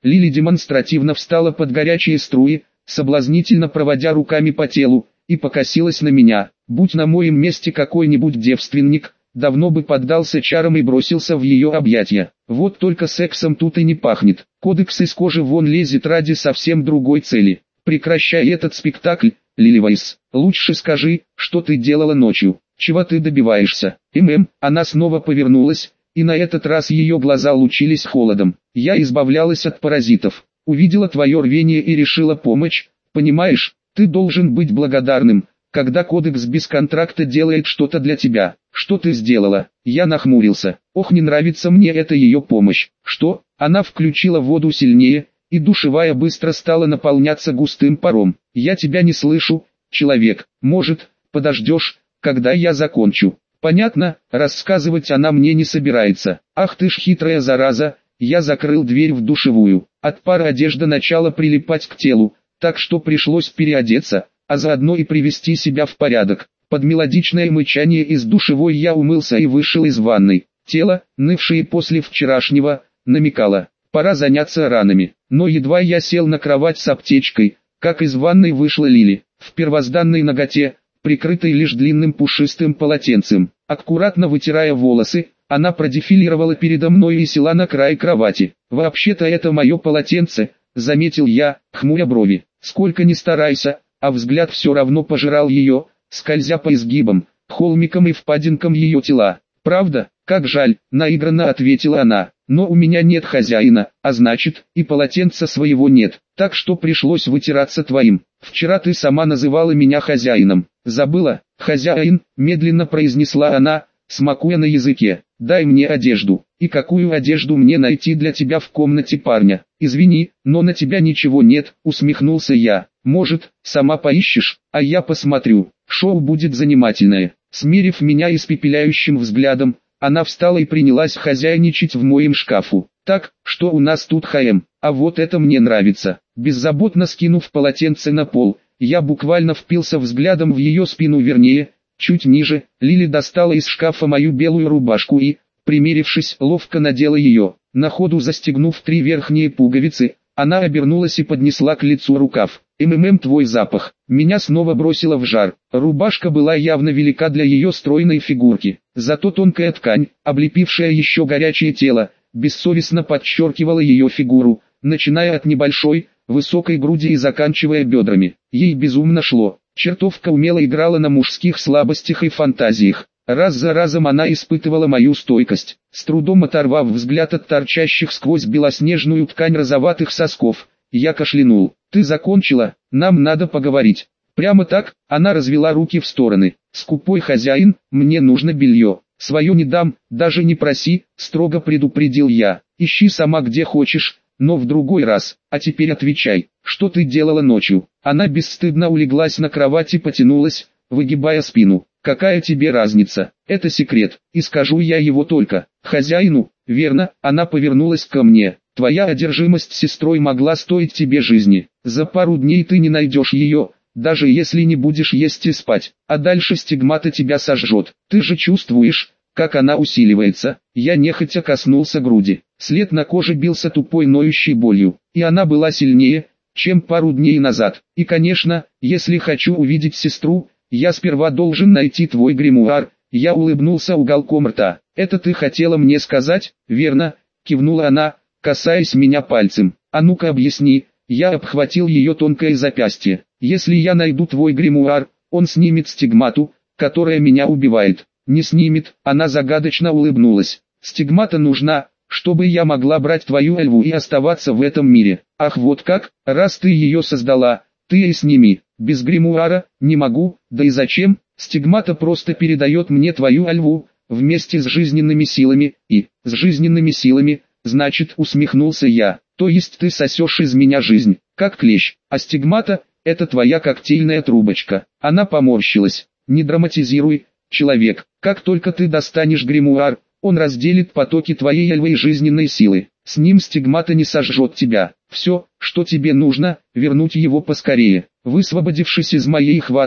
Лили демонстративно встала под горячие струи, соблазнительно проводя руками по телу, и покосилась на меня. Будь на моем месте какой-нибудь девственник, давно бы поддался чарам и бросился в ее объятия. Вот только сексом тут и не пахнет. Кодекс из кожи вон лезет ради совсем другой цели. Прекращай этот спектакль, Лили Вайс. Лучше скажи, что ты делала ночью. Чего ты добиваешься? Она снова повернулась, и на этот раз ее глаза лучились холодом. Я избавлялась от паразитов. Увидела твое рвение и решила помочь. Понимаешь, ты должен быть благодарным, когда кодекс без контракта делает что-то для тебя. Что ты сделала? Я нахмурился. Ох, не нравится мне эта ее помощь. Что? Она включила воду сильнее, и душевая быстро стала наполняться густым паром. Я тебя не слышу, человек. Может, подождешь, когда я закончу? Понятно, рассказывать она мне не собирается. Ах ты ж хитрая зараза. Я закрыл дверь в душевую. От пара одежда начала прилипать к телу, так что пришлось переодеться, а заодно и привести себя в порядок. Под мелодичное мычание из душевой я умылся и вышел из ванной. Тело, нывшее после вчерашнего, намекало, пора заняться ранами. Но едва я сел на кровать с аптечкой, как из ванной вышла Лили, в первозданной наготе, прикрытой лишь длинным пушистым полотенцем. Аккуратно вытирая волосы, она продефилировала передо мной и села на край кровати. «Вообще-то это мое полотенце», — заметил я, хмуря брови. Сколько ни старайся, а взгляд все равно пожирал ее, скользя по изгибам, холмикам и впадинкам ее тела. «Правда? Как жаль», — наигранно ответила она. «Но у меня нет хозяина, а значит, и полотенца своего нет, так что пришлось вытираться твоим. Вчера ты сама называла меня хозяином. Забыла?» «Хозяин», — медленно произнесла она, смакуя на языке. «Дай мне одежду». «И какую одежду мне найти для тебя в комнате парня?» «Извини, но на тебя ничего нет», — усмехнулся я. «Может, сама поищешь, а я посмотрю. Шоу будет занимательное». Смерив меня испепеляющим взглядом, она встала и принялась хозяйничать в моем шкафу. «Так, что у нас тут ХМ? А вот это мне нравится». Беззаботно скинув полотенце на пол, я буквально впился взглядом в ее спину, вернее, чуть ниже. Лили достала из шкафа мою белую рубашку и, примерившись, ловко надела ее. На ходу застегнув 3 верхние пуговицы, она обернулась и поднесла к лицу рукав. Твой запах». Меня снова бросило в жар. Рубашка была явно велика для ее стройной фигурки. Зато тонкая ткань, облепившая еще горячее тело, бессовестно подчеркивала ее фигуру, начиная от небольшой, высокой груди и заканчивая бедрами. Ей безумно шло. Чертовка умело играла на мужских слабостях и фантазиях. Раз за разом она испытывала мою стойкость. С трудом оторвав взгляд от торчащих сквозь белоснежную ткань розоватых сосков, я кашлянул. «Ты закончила? Нам надо поговорить». Прямо так, она развела руки в стороны. «Скупой хозяин, мне нужно белье. Свое не дам, даже не проси», строго предупредил я. «Ищи сама где хочешь, но в другой раз. А теперь отвечай, что ты делала ночью?» Она бесстыдно улеглась на кровать и потянулась, выгибая спину. «Какая тебе разница? Это секрет, и скажу я его только хозяину». «Верно», она повернулась ко мне. «Твоя одержимость сестрой могла стоить тебе жизни. За пару дней ты не найдешь ее, даже если не будешь есть и спать, а дальше стигмата тебя сожжет. Ты же чувствуешь, как она усиливается». Я нехотя коснулся груди. След на коже бился тупой ноющей болью, и она была сильнее, чем пару дней назад. «И конечно, если хочу увидеть сестру, я сперва должен найти твой гримуар». Я улыбнулся уголком рта. «Это ты хотела мне сказать, верно?» Кивнула она, касаясь меня пальцем. «А ну-ка объясни». Я обхватил ее тонкое запястье. «Если я найду твой гримуар, он снимет стигмату, которая меня убивает». «Не снимет», она загадочно улыбнулась. «Стигмата нужна, чтобы я могла брать твою эльву и оставаться в этом мире». «Ах, вот как? Раз ты ее создала, ты и сними». «Без гримуара не могу, да и зачем? Стигмата просто передает мне твою эльву, вместе с жизненными силами, и, с жизненными силами, значит», усмехнулся я, «то есть ты сосешь из меня жизнь, как клещ, а стигмата – это твоя коктейльная трубочка». Она поморщилась. «Не драматизируй, человек, как только ты достанешь гримуар, он разделит потоки твоей эльвы и жизненной силы, с ним стигмата не сожжет тебя. Все, что тебе нужно, вернуть его поскорее». Высвободившись из моей хватки,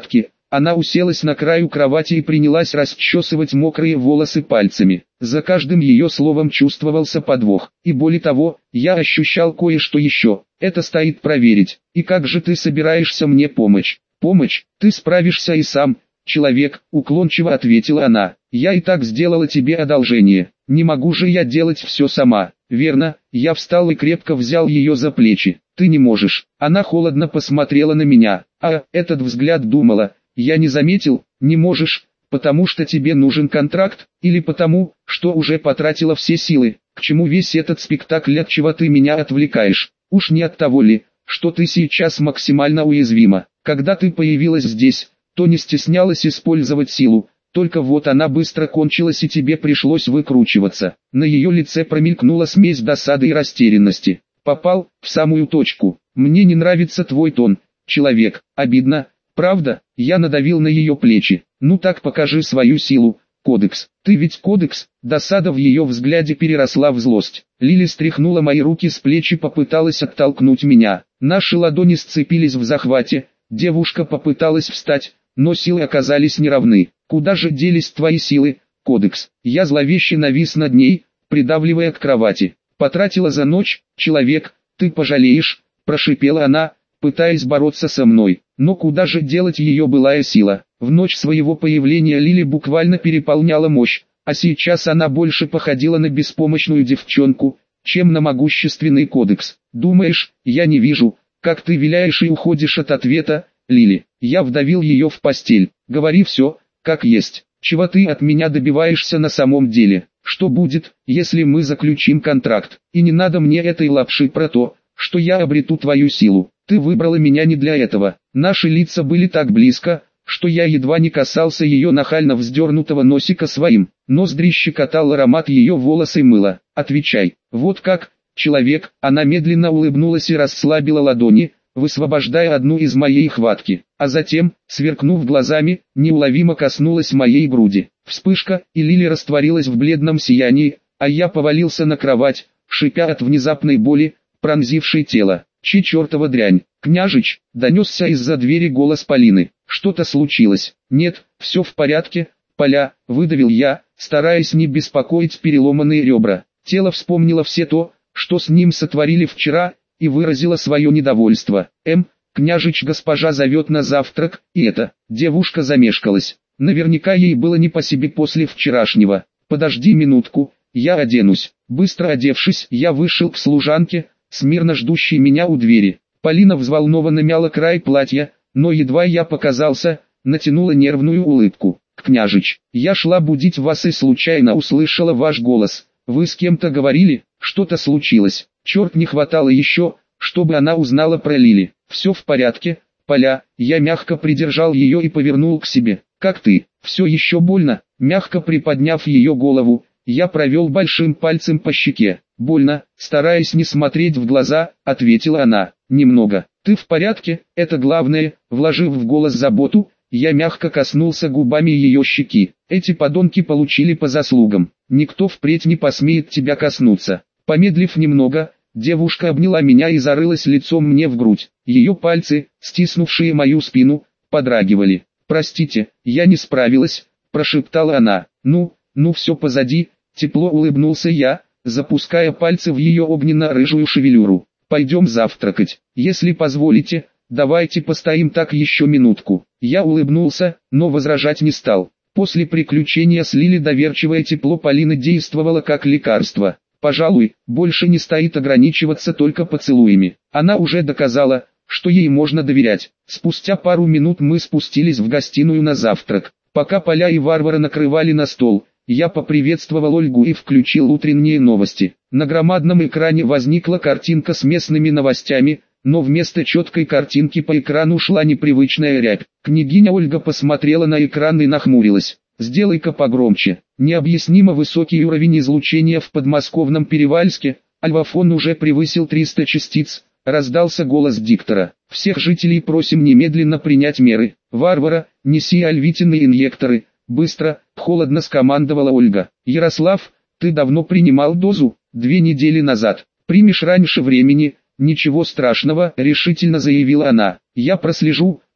Она уселась на краю кровати и принялась расчесывать мокрые волосы пальцами. За каждым ее словом чувствовался подвох. И более того, я ощущал кое-что еще. Это стоит проверить. И как же ты собираешься мне помочь? Помочь? Ты справишься и сам, человек, уклончиво ответила она. Я и так сделала тебе одолжение. Не могу же я делать все сама. Верно, я встал и крепко взял ее за плечи. Ты не можешь. Она холодно посмотрела на меня. Этот взгляд думала. Я не заметил, не можешь, потому что тебе нужен контракт, или потому, что уже потратила все силы. К чему весь этот спектакль, от чего ты меня отвлекаешь? Уж не от того ли, что ты сейчас максимально уязвима. Когда ты появилась здесь, то не стеснялась использовать силу, только вот она быстро кончилась и тебе пришлось выкручиваться. На ее лице промелькнула смесь досады и растерянности. Попал в самую точку. Мне не нравится твой тон, человек, обидно. Правда, я надавил на ее плечи. Ну так покажи свою силу, кодекс. Ты ведь кодекс? Досада в ее взгляде переросла в злость. Лили стряхнула мои руки с плеч и попыталась оттолкнуть меня. Наши ладони сцепились в захвате. Девушка попыталась встать, но силы оказались неравны. Куда же делись твои силы, кодекс? Я зловеще навис над ней, придавливая к кровати. Потратила за ночь, человек, ты пожалеешь, прошипела она, пытаясь бороться со мной. Но куда же делать ее былая сила? В ночь своего появления Лили буквально переполняла мощь, а сейчас она больше походила на беспомощную девчонку, чем на могущественный кодекс. Думаешь, я не вижу, как ты виляешь и уходишь от ответа, Лили? Я вдавил ее в постель. Говори все, как есть. Чего ты от меня добиваешься на самом деле? Что будет, если мы заключим контракт? И не надо мне этой лапши про то, что я обрету твою силу. Ты выбрала меня не для этого. Наши лица были так близко, что я едва не касался ее нахально вздернутого носика своим. Ноздри щекотал аромат ее волос и мыла. Отвечай. Вот как, человек. Она медленно улыбнулась и расслабила ладони, высвобождая одну из моей хватки. А затем, сверкнув глазами, неуловимо коснулась моей груди. Вспышка, и Лили растворилась в бледном сиянии, а я повалился на кровать, шипя от внезапной боли, пронзившей тело. Чертова дрянь. Княжич, донесся из-за двери голос Полины. Что-то случилось? Нет, все в порядке, Поля, выдавил я, стараясь не беспокоить переломанные ребра. Тело вспомнило все то, что с ним сотворили вчера, и выразило свое недовольство. Княжич госпожа зовет на завтрак, и эта девушка замешкалась. Наверняка ей было не по себе после вчерашнего. Подожди минутку, я оденусь. Быстро одевшись, я вышел к служанке, смирно ждущей меня у двери. Полина взволнованно мяла край платья, но едва я показался, натянула нервную улыбку. «Княжич, я шла будить вас и случайно услышала ваш голос. Вы с кем-то говорили, что-то случилось. Черт, не хватало еще, чтобы она узнала про Лили. Все в порядке, Поля». Я мягко придержал ее и повернул к себе. «Как ты? Все еще больно?» Мягко приподняв ее голову, я провел большим пальцем по щеке. «Больно», стараясь не смотреть в глаза, ответила она. «Немного. Ты в порядке, это главное». Вложив в голос заботу, я мягко коснулся губами ее щеки. «Эти подонки получили по заслугам. Никто впредь не посмеет тебя коснуться». Помедлив немного, девушка обняла меня и зарылась лицом мне в грудь. Ее пальцы, стиснувшие мою спину, подрагивали. «Простите, я не справилась», прошептала она. Ну все позади», тепло улыбнулся я, запуская пальцы в ее огненно-рыжую шевелюру. «Пойдем завтракать. Если позволите, давайте постоим так еще минутку». Я улыбнулся, но возражать не стал. После приключения с Лили доверчивое тепло Полины действовало как лекарство. Пожалуй, больше не стоит ограничиваться только поцелуями. Она уже доказала, что ей можно доверять. Спустя пару минут мы спустились в гостиную на завтрак. Пока Поля и Варвара накрывали на стол, я поприветствовал Ольгу и включил утренние новости. На громадном экране возникла картинка с местными новостями, но вместо четкой картинки по экрану шла непривычная рябь. Княгиня Ольга посмотрела на экран и нахмурилась. «Сделай-ка погромче». Необъяснимо высокий уровень излучения в подмосковном Перевальске, альфафон уже превысил 300 частиц, раздался голос диктора. «Всех жителей просим немедленно принять меры. Варвара, неси альвитины инъекторы». «Быстро», — холодно скомандовала Ольга. «Ярослав, ты давно принимал дозу?» «2 недели назад. Примешь раньше времени». «Ничего страшного», — решительно заявила она. «Я прослежу,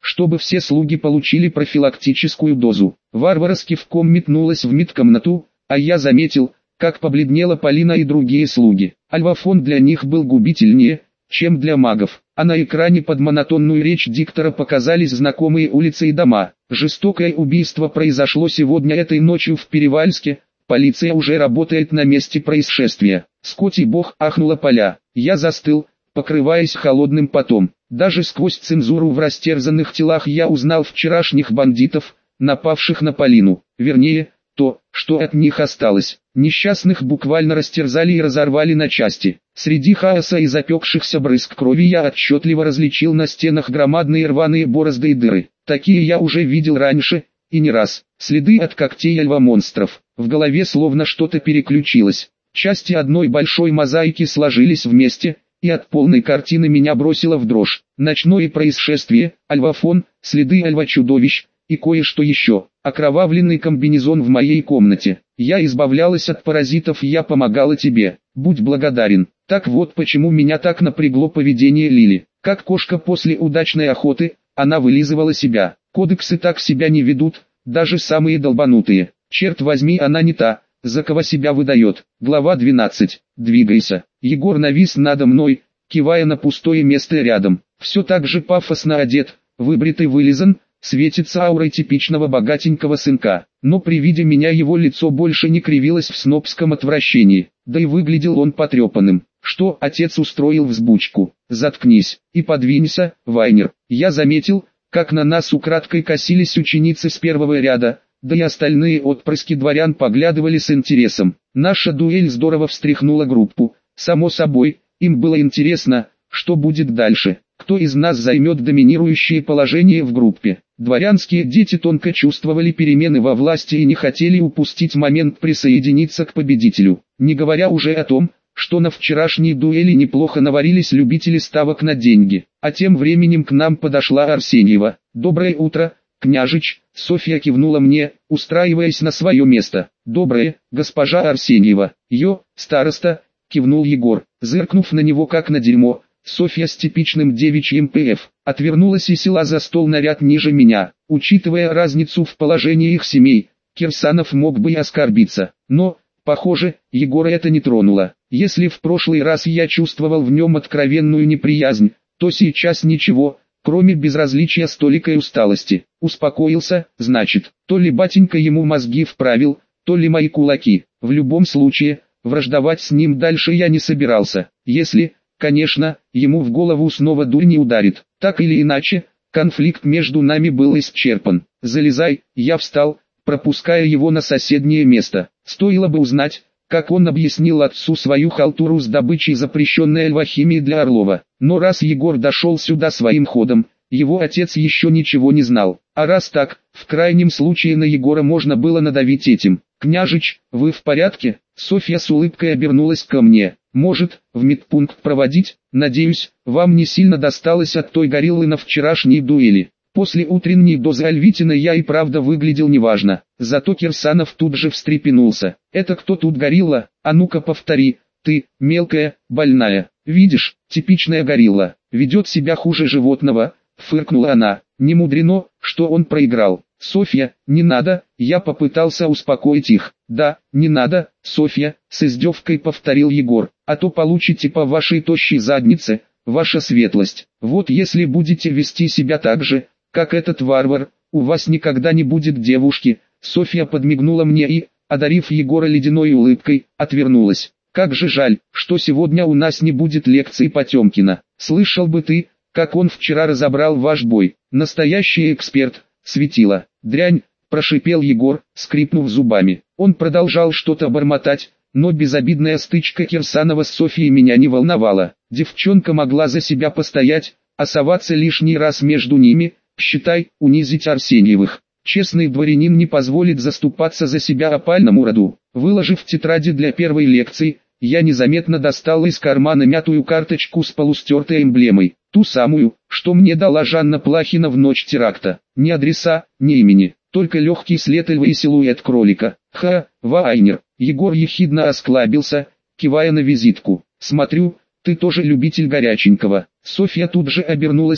чтобы все слуги получили профилактическую дозу. Варвара с кивком метнулась в медкомнату, а я заметил, как побледнела Полина и другие слуги. Альвафон для них был губительнее, чем для магов, а на экране под монотонную речь диктора показались знакомые улицы и дома. Жестокое убийство произошло сегодня этой ночью в Перевальске, полиция уже работает на месте происшествия. Скотти бог, ахнула Поля. Я застыл, покрываясь холодным потом. Даже сквозь цензуру в растерзанных телах я узнал вчерашних бандитов, напавших на Полину. Вернее, то, что от них осталось. Несчастных буквально растерзали и разорвали на части. Среди хаоса и запекшихся брызг крови я отчетливо различил на стенах громадные рваные борозды и дыры. Такие я уже видел раньше, и не раз. Следы от когтей альва-монстров. В голове словно что-то переключилось. Части одной большой мозаики сложились вместе, и от полной картины меня бросило в дрожь. Ночное происшествие, альвафон, следы альва-чудовищ, и кое-что еще. Окровавленный комбинезон в моей комнате. Я избавлялась от паразитов, я помогала тебе. Будь благодарен. Так вот почему меня так напрягло поведение Лили. Как кошка после удачной охоты, она вылизывала себя. Кодексы так себя не ведут, даже самые долбанутые. Черт возьми, она не та, за кого себя выдает. Глава 12. Двигайся. Егор навис надо мной, кивая на пустое место рядом. Все так же пафосно одет, выбритый вылизан, светится аурой типичного богатенького сынка. Но при виде меня его лицо больше не кривилось в снобском отвращении. Да и выглядел он потрепанным. Что отец устроил взбучку? Заткнись и подвинься, Вайнер. Я заметил, как на нас украдкой косились ученицы с первого ряда, да и остальные отпрыски дворян поглядывали с интересом. Наша дуэль здорово встряхнула группу. Само собой, им было интересно, что будет дальше. Кто из нас займет доминирующее положение в группе. Дворянские дети тонко чувствовали перемены во власти и не хотели упустить момент присоединиться к победителю. Не говоря уже о том, что на вчерашней дуэли неплохо наварились любители ставок на деньги. А тем временем к нам подошла Арсеньева. «Доброе утро, княжич», — Софья кивнула мне, устраиваясь на свое место. «Доброе, госпожа Арсеньева». «Староста», — кивнул Егор, зыркнув на него как на дерьмо. Софья с типичным девичьим ПФ отвернулась и села за стол на ряд ниже меня. Учитывая разницу в положении их семей, Кирсанов мог бы и оскорбиться. Но, похоже, Егора это не тронуло. Если в прошлый раз я чувствовал в нем откровенную неприязнь, то сейчас ничего, кроме безразличия, столикой усталости. Успокоился, значит, то ли батенька ему мозги вправил, то ли мои кулаки. В любом случае, враждовать с ним дальше я не собирался. Если, конечно, ему в голову снова дурь не ударит. Так или иначе, конфликт между нами был исчерпан. «Залезай», я встал, пропуская его на соседнее место. Стоило бы узнать, как он объяснил отцу свою халтуру с добычей запрещенной альвахимии для Орлова. Но раз Егор дошел сюда своим ходом, его отец еще ничего не знал. А раз так, в крайнем случае на Егора можно было надавить этим. «Княжич, вы в порядке?» Софья с улыбкой обернулась ко мне. «Может, в медпункт проводить? Надеюсь, вам не сильно досталось от той гориллы на вчерашней дуэли». После утренней дозы альвитина я и правда выглядел неважно. Зато Кирсанов тут же встрепенулся. «Это кто тут горилла? А ну-ка повтори. Ты, мелкая, больная. Видишь, типичная горилла. Ведет себя хуже животного», — фыркнула она. «Не мудрено, что он проиграл». «Софья, не надо», — я попытался успокоить их. «Да, не надо, Софья», — с издевкой повторил Егор. «А то получите по вашей тощей заднице, ваша светлость. Вот если будете вести себя так же, как этот варвар, у вас никогда не будет девушки». Софья подмигнула мне и, одарив Егора ледяной улыбкой, отвернулась. «Как же жаль, что сегодня у нас не будет лекции Потемкина. Слышал бы ты, как он вчера разобрал ваш бой. Настоящий эксперт, светило». «Дрянь», — прошипел Егор, скрипнув зубами. Он продолжал что-то бормотать, но безобидная стычка Кирсанова с Софьей меня не волновала. Девчонка могла за себя постоять, а соваться лишний раз между ними, считай, унизить Арсеньевых. Честный дворянин не позволит заступаться за себя опальному роду. Выложив тетради для первой лекции, я незаметно достал из кармана мятую карточку с полустертой эмблемой. Ту самую, что мне дала Жанна Плахина в ночь теракта. Ни адреса, ни имени, только легкий след льва и силуэт кролика. Вайнер. Егор ехидно осклабился, кивая на визитку. «Смотрю, ты тоже любитель горяченького». Софья тут же обернулась и,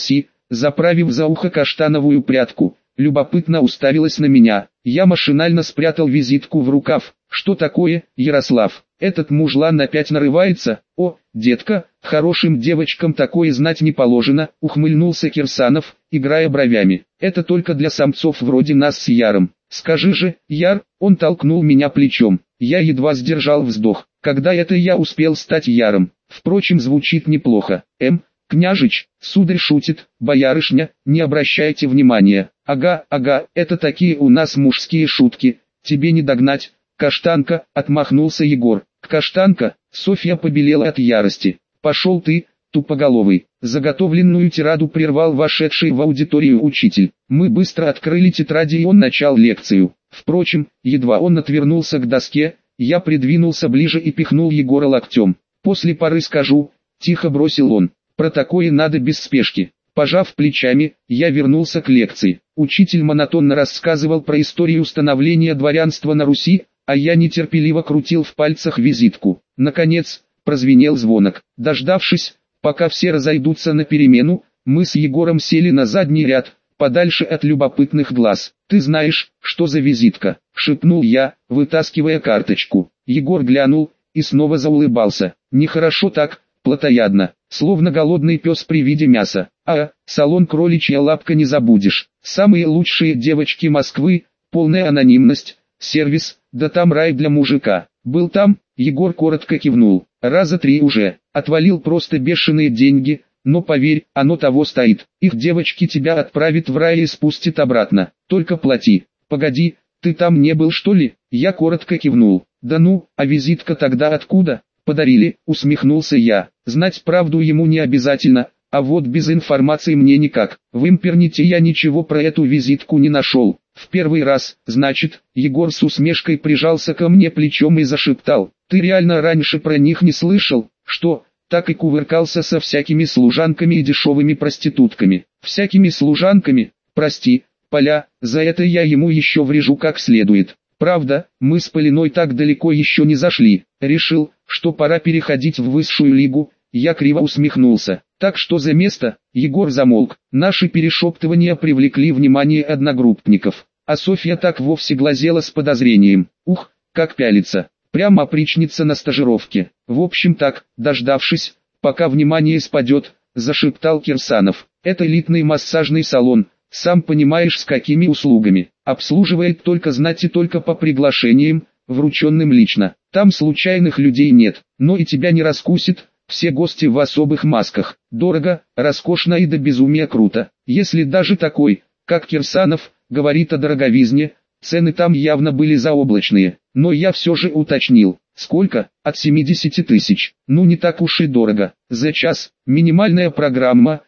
заправив за ухо каштановую прядку, любопытно уставилась на меня. Я машинально спрятал визитку в рукав. Что такое, Ярослав? Этот мужлан опять нарывается? О, детка, хорошим девочкам такое знать не положено, ухмыльнулся Кирсанов, играя бровями. Это только для самцов вроде нас с Яром. Скажи же, Яр, он толкнул меня плечом. Я едва сдержал вздох. Когда это я успел стать Яром? Впрочем, звучит неплохо. Княжич, сударь шутит, боярышня, не обращайте внимания. Ага, это такие у нас мужские шутки, тебе не догнать. Каштанка, отмахнулся Егор. Каштанка, Софья побелела от ярости. Пошел ты, тупоголовый. Заготовленную тираду прервал вошедший в аудиторию учитель. Мы быстро открыли тетради, и он начал лекцию. Впрочем, едва он отвернулся к доске, я придвинулся ближе и пихнул Егора локтем. После поры скажу, тихо бросил он. Про такое надо без спешки. Пожав плечами, я вернулся к лекции. Учитель монотонно рассказывал про историю становления дворянства на Руси, а я нетерпеливо крутил в пальцах визитку. Наконец, прозвенел звонок. Дождавшись, пока все разойдутся на перемену, мы с Егором сели на задний ряд, подальше от любопытных глаз. «Ты знаешь, что за визитка?» — шепнул я, вытаскивая карточку. Егор глянул и снова заулыбался. «Нехорошо так, плотоядно, словно голодный пес при виде мяса. Салон «Кроличья лапка» не забудешь. Самые лучшие девочки Москвы, полная анонимность, сервис, да там рай для мужика. Был там?» Егор коротко кивнул. «Раза 3 уже. Отвалил просто бешеные деньги, но поверь, оно того стоит. Их девочки тебя отправят в рай и спустят обратно. Только плати». «Погоди, ты там не был, что ли?» Я коротко кивнул. «Да ну, а визитка тогда откуда?» «Подарили», усмехнулся я. Знать правду ему не обязательно, а вот без информации мне никак. В интернете я ничего про эту визитку не нашел. В первый раз, значит. Егор с усмешкой прижался ко мне плечом и зашептал. «Ты реально раньше про них не слышал?» «Что?» Так и кувыркался со всякими служанками и дешевыми проститутками. «Всякими служанками? Прости, Поля, за это я ему еще врежу как следует». Правда, мы с Полиной так далеко еще не зашли. Решил, что пора переходить в высшую лигу. Я криво усмехнулся. «Так что за место?» Егор замолк. Наши перешептывания привлекли внимание одногруппников. А Софья так вовсе глазела с подозрением. Ух, как пялится. Прямо опричница на стажировке. В общем так, дождавшись, пока внимание спадет, зашептал Кирсанов. Это элитный массажный салон, сам понимаешь с какими услугами. Обслуживает только знать и только по приглашениям, врученным лично. Там случайных людей нет, но и тебя не раскусит. Все гости в особых масках. Дорого, роскошно и до безумия круто. Если даже такой, как Кирсанов, говорит о дороговизне, цены там явно были заоблачные. Но я все же уточнил. Сколько? От 70 тысяч. Ну не так уж и дорого. За час. Минимальная программа.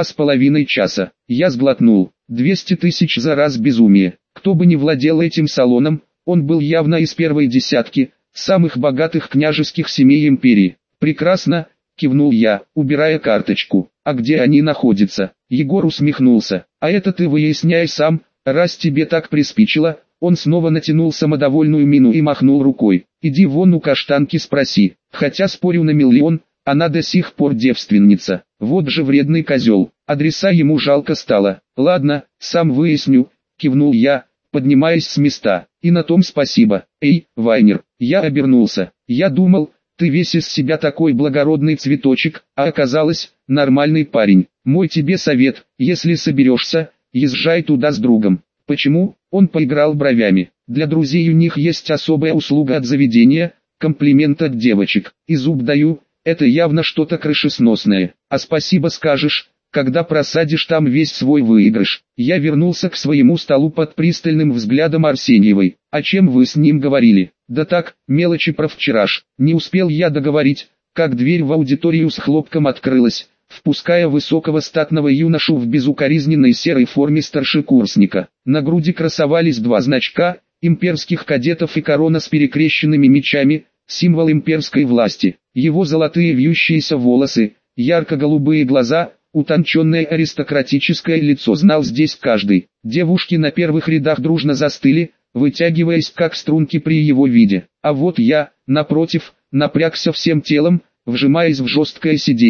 2,5 часа. Я сглотнул. 200 тысяч за раз безумие. Кто бы ни владел этим салоном, он был явно из первой десятки самых богатых княжеских семей империи. «Прекрасно», — кивнул я, убирая карточку. «А где они находятся?» Егор усмехнулся. «А это ты выясняй сам, раз тебе так приспичило». Он снова натянул самодовольную мину и махнул рукой. «Иди вон у каштанки спроси, хотя спорю на миллион, она до сих пор девственница. Вот же вредный козел». Адреса ему жалко стало. «Ладно, сам выясню», — кивнул я, поднимаясь с места. «И на том спасибо». «Эй, Вайнер», я обернулся. «Я думал, ты весь из себя такой благородный цветочек, а оказалось, нормальный парень. Мой тебе совет, если соберешься, езжай туда с другом». «Почему?» Он поиграл бровями. «Для друзей у них есть особая услуга от заведения, комплимент от девочек. И зуб даю, это явно что-то крышесносное. А спасибо скажешь, когда просадишь там весь свой выигрыш». Я вернулся к своему столу под пристальным взглядом Арсеньевой. «О чем вы с ним говорили?» «Да так, мелочи про вчераш». Не успел я договорить, как дверь в аудиторию с хлопком открылась, впуская высокого статного юношу в безукоризненной серой форме старшекурсника. На груди красовались 2 значка, имперских кадетов и корона с перекрещенными мечами, символ имперской власти. Его золотые вьющиеся волосы, ярко-голубые глаза, утонченное аристократическое лицо знал здесь каждый. Девушки на первых рядах дружно застыли, вытягиваясь как струнки при его виде. А вот я, напротив, напрягся всем телом, вжимаясь в жесткое сиденье.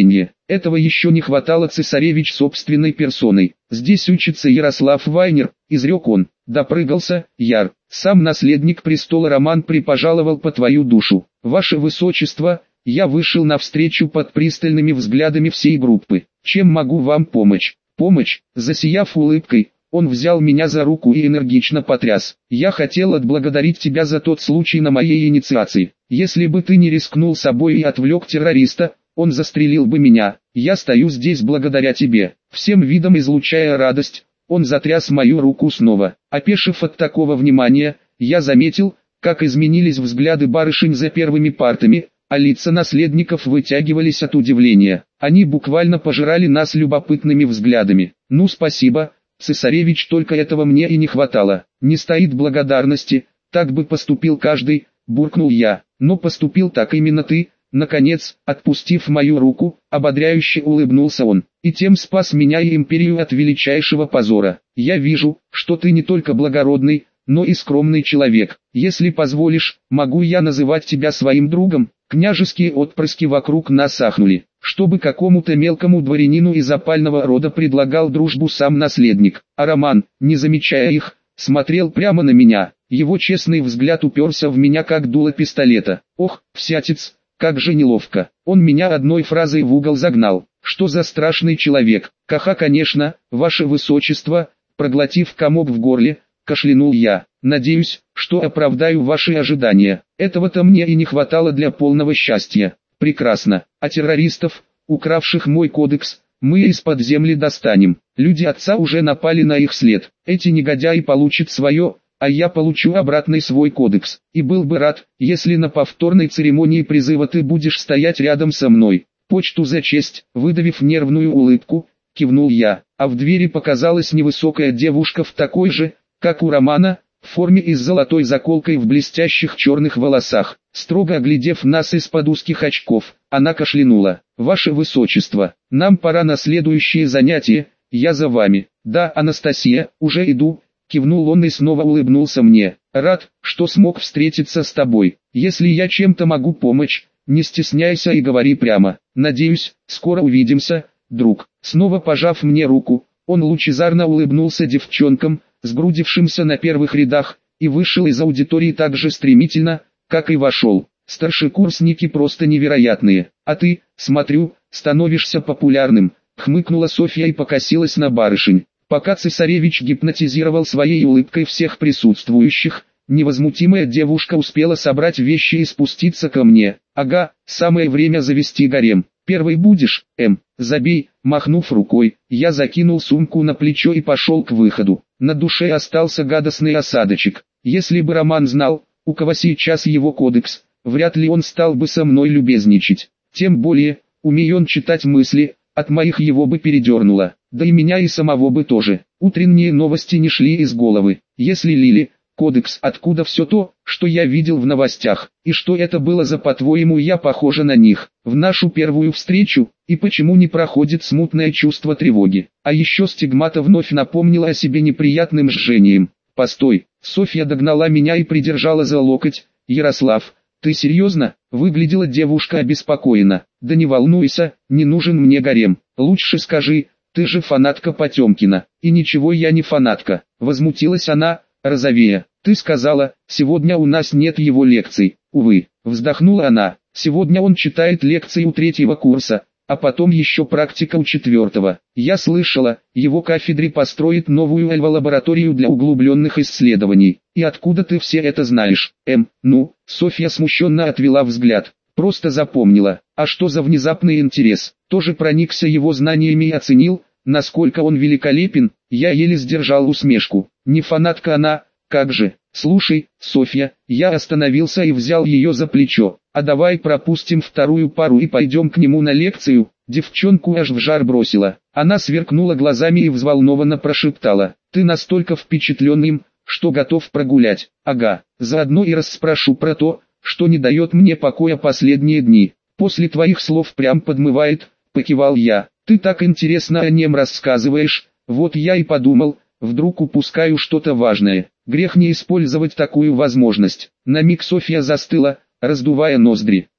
Этого еще не хватало, цесаревич собственной персоной. Здесь учится Ярослав Вайнер, изрек он. Допрыгался, Яр. Сам наследник престола Роман припожаловал по твою душу. Ваше Высочество, я вышел навстречу под пристальными взглядами всей группы. Чем могу вам помочь? Помощь, засияв улыбкой, он взял меня за руку и энергично потряс. Я хотел отблагодарить тебя за тот случай на моей инициации. Если бы ты не рискнул собой и отвлек террориста, он застрелил бы меня. Я стою здесь благодаря тебе. Всем видом излучая радость, он затряс мою руку снова. Опешив от такого внимания, я заметил, как изменились взгляды барышень за первыми партами, а лица наследников вытягивались от удивления. Они буквально пожирали нас любопытными взглядами. Ну спасибо, цесаревич, только этого мне и не хватало. Не стоит благодарности, так бы поступил каждый, буркнул я. Но поступил так именно ты. Наконец, отпустив мою руку, ободряюще улыбнулся он, и тем спас меня и империю от величайшего позора. Я вижу, что ты не только благородный, но и скромный человек. Если позволишь, могу я называть тебя своим другом? Княжеские отпрыски вокруг нас ахнули. Чтобы какому-то мелкому дворянину из опального рода предлагал дружбу сам наследник, а Роман, не замечая их, смотрел прямо на меня. Его честный взгляд уперся в меня как дуло пистолета. Ох, всятец! Как же неловко. Он меня одной фразой в угол загнал. Что за страшный человек? Каха, конечно, ваше высочество, проглотив комок в горле, кашлянул я. Надеюсь, что оправдаю ваши ожидания. Этого-то мне и не хватало для полного счастья. Прекрасно. А террористов, укравших мой кодекс, мы из-под земли достанем. Люди отца уже напали на их след. Эти негодяи получат свое, а я получу обратный свой кодекс. И был бы рад, если на повторной церемонии призыва ты будешь стоять рядом со мной. Почту за честь, выдавив нервную улыбку, кивнул я. А в двери показалась невысокая девушка в такой же, как у Романа, в форме и с золотой заколкой в блестящих черных волосах. Строго оглядев нас из-под узких очков, она кашлянула. «Ваше Высочество, нам пора на следующее занятие, я за вами». «Да, Анастасия, уже иду». Кивнул он и снова улыбнулся мне. «Рад, что смог встретиться с тобой. Если я чем-то могу помочь, не стесняйся и говори прямо. Надеюсь, скоро увидимся, друг». Снова пожав мне руку, он лучезарно улыбнулся девчонкам, сгрудившимся на первых рядах, и вышел из аудитории так же стремительно, как и вошел. «Старшекурсники просто невероятные. А ты, смотрю, становишься популярным», хмыкнула Софья и покосилась на барышень. Пока цесаревич гипнотизировал своей улыбкой всех присутствующих, невозмутимая девушка успела собрать вещи и спуститься ко мне. «Ага, самое время завести гарем. Первый будешь, забей», махнув рукой, я закинул сумку на плечо и пошел к выходу. На душе остался гадостный осадочек. Если бы Роман знал, у кого сейчас его кодекс, вряд ли он стал бы со мной любезничать. Тем более, умея он читать мысли, от моих его бы передернуло. Да и меня и самого бы тоже. Утренние новости не шли из головы. Если Лили, кодекс, откуда все то, что я видел в новостях, и что это было за, по-твоему, я похожа на них, в нашу первую встречу, и почему не проходит смутное чувство тревоги. А еще стигмата вновь напомнила о себе неприятным жжением. «Постой», Софья догнала меня и придержала за локоть. «Ярослав, ты серьезно?» Выглядела девушка обеспокоена. «Да не волнуйся, не нужен мне гарем. Лучше скажи, ты же фанатка Потемкина». «И ничего, я не фанатка», возмутилась она, розовея. «Ты сказала, сегодня у нас нет его лекций». «Увы», вздохнула она, «сегодня он читает лекции у 3-го курса, а потом еще практика у 4-го. Я слышала, его кафедре построит новую лабораторию для углубленных исследований. И откуда ты все это знаешь?» Ну, Софья смущенно отвела взгляд. «Просто запомнила. А что за внезапный интерес? Тоже проникся его знаниями и оценил, насколько он великолепен?» Я еле сдержал усмешку. «Не фанатка она, как же?» «Слушай, Софья», я остановился и взял ее за плечо. «А давай пропустим вторую пару и пойдем к нему на лекцию?» Девчонку аж в жар бросила. Она сверкнула глазами и взволнованно прошептала: «Ты настолько впечатлен им, что готов прогулять?» «Ага, заодно и расспрошу про то, что не дает мне покоя последние дни. После твоих слов прям подмывает», покивал я. «Ты так интересно о нем рассказываешь, вот я и подумал, вдруг упускаю что-то важное. Грех не использовать такую возможность». На миг Софья застыла, раздувая ноздри.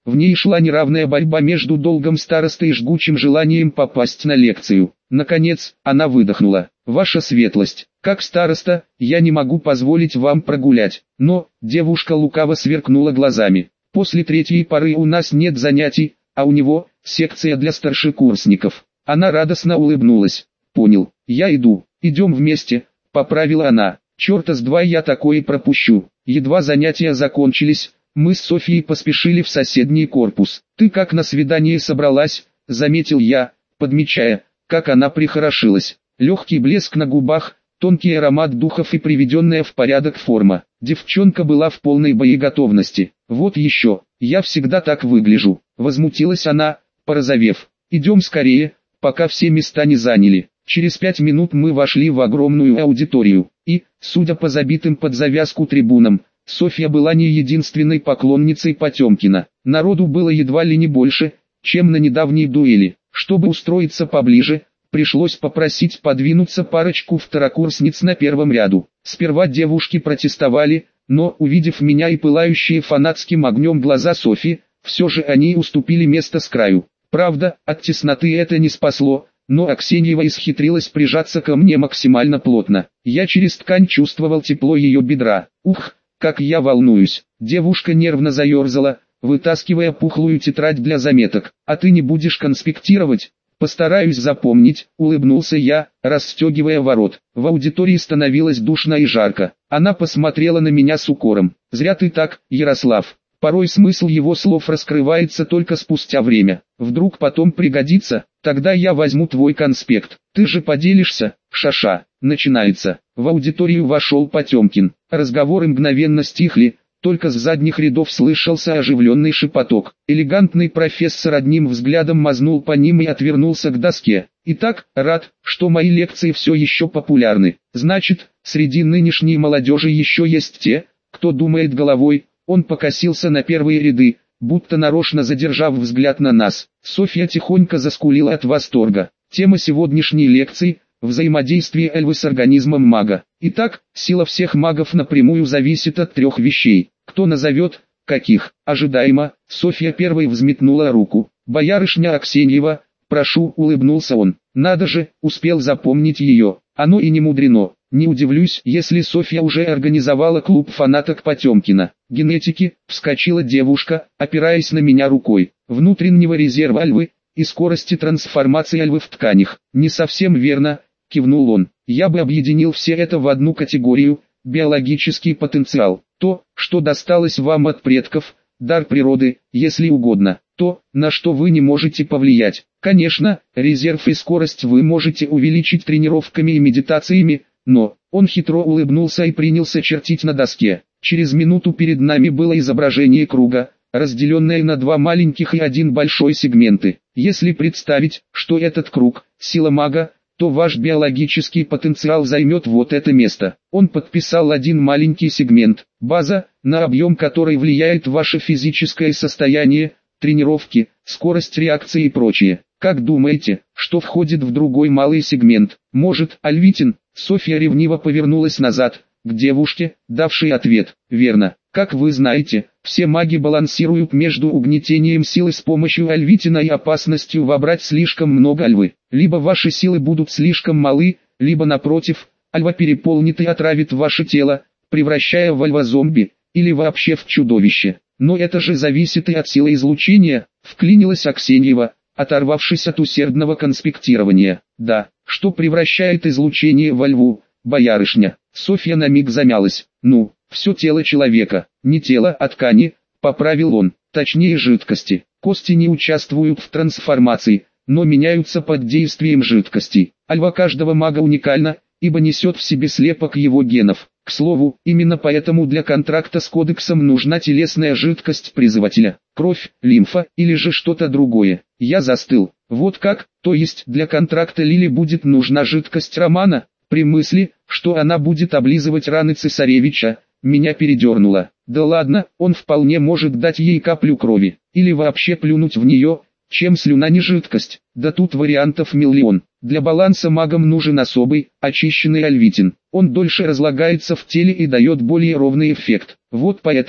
В ней шла неравная борьба между долгом старосты и жгучим желанием попасть на лекцию. Наконец, она выдохнула. «Ваша светлость, как староста, я не могу позволить вам прогулять». Но, девушка лукаво сверкнула глазами. «После третьей поры у нас нет занятий, а у него секция для старшекурсников». Она радостно улыбнулась. «Понял, я иду, идем вместе», — поправила она. «Черта с два я такое пропущу». Едва занятия закончились, мы с Софией поспешили в соседний корпус. «Ты как на свидание собралась?» — заметил я, подмечая, как она прихорошилась. Легкий блеск на губах, тонкий аромат духов и приведенная в порядок форма. Девчонка была в полной боеготовности. «Вот еще, я всегда так выгляжу», — возмутилась она, порозовев. «Идем скорее, пока все места не заняли». Через 5 минут мы вошли в огромную аудиторию, и, судя по забитым под завязку трибунам, Софья была не единственной поклонницей Потемкина. Народу было едва ли не больше, чем на недавней дуэли. Чтобы устроиться поближе, пришлось попросить подвинуться парочку второкурсниц на первом ряду. Сперва девушки протестовали, но, увидев меня и пылающие фанатским огнем глаза Софьи, все же они уступили место с краю. Правда, от тесноты это не спасло, но Аксеньева исхитрилась прижаться ко мне максимально плотно. Я через ткань чувствовал тепло ее бедра. Ух, как я волнуюсь. Девушка нервно заерзала, вытаскивая пухлую тетрадь для заметок. «А ты не будешь конспектировать?» «Постараюсь запомнить», — улыбнулся я, расстегивая ворот. В аудитории становилось душно и жарко. Она посмотрела на меня с укором. «Зря ты так, Ярослав. Порой смысл его слов раскрывается только спустя время. Вдруг потом пригодится, тогда я возьму твой конспект. Ты же поделишься?» «Шаша». Начинается. В аудиторию вошел Потемкин. Разговоры мгновенно стихли, только с задних рядов слышался оживленный шепоток. Элегантный профессор одним взглядом мазнул по ним и отвернулся к доске. «Итак, рад, что мои лекции все еще популярны. Значит, среди нынешней молодежи еще есть те, кто думает головой». Он покосился на первые ряды, будто нарочно задержав взгляд на нас. Софья тихонько заскулила от восторга. Тема сегодняшней лекции – взаимодействие эльвы с организмом мага. Итак, сила всех магов напрямую зависит от 3 вещей. Кто назовет, каких? Ожидаемо, Софья первой взметнула руку. «Боярышня Аксеньева, прошу», — улыбнулся он. «Надо же, успел запомнить ее. Оно и не мудрено. Не удивлюсь, если Софья уже организовала клуб фанаток Потемкина». «Генетики», — вскочила девушка, опираясь на меня рукой. «Внутреннего резерва альвы и скорости трансформации альвы в тканях». «Не совсем верно», — кивнул он. «Я бы объединил все это в одну категорию — биологический потенциал. То, что досталось вам от предков, дар природы, если угодно. То, на что вы не можете повлиять. Конечно, резерв и скорость вы можете увеличить тренировками и медитациями, но...» Он хитро улыбнулся и принялся чертить на доске. Через минуту перед нами было изображение круга, разделенное на 2 маленьких и 1 большой сегменты. Если представить, что этот круг – сила мага, то ваш биологический потенциал займет вот это место. Он подписал 1 маленький сегмент, база, на объем которой влияет ваше физическое состояние, тренировки, скорость реакции и прочее. Как думаете, что входит в другой малый сегмент? Может, Альвитин? Софья ревниво повернулась назад, к девушке, давшей ответ. «Верно. Как вы знаете, все маги балансируют между угнетением силы с помощью Альвитина и опасностью вобрать слишком много альвы. Либо ваши силы будут слишком малы, либо напротив, альва переполнит и отравит ваше тело, превращая в альва-зомби, или вообще в чудовище. Но это же зависит и от силы излучения», — вклинилась Аксеньева, оторвавшись от усердного конспектирования. «Да, что превращает излучение во льву, боярышня?» Софья на миг замялась. «Ну, все тело человека, не тело, а ткани», — поправил он, точнее жидкости. Кости не участвуют в трансформации, но меняются под действием жидкостей. Альва каждого мага уникальна, ибо несет в себе слепок его генов. К слову, именно поэтому для контракта с кодексом нужна телесная жидкость призывателя, кровь, лимфа или же что-то другое. Я застыл. Вот как, то есть для контракта Лили будет нужна жидкость Романа? При мысли, что она будет облизывать раны цесаревича, меня передернуло. Да ладно, он вполне может дать ей каплю крови, или вообще плюнуть в нее, чем слюна не жидкость. Да тут вариантов миллион. Для баланса магам нужен особый, очищенный альвитин. Он дольше разлагается в теле и дает более ровный эффект. Вот поэтому,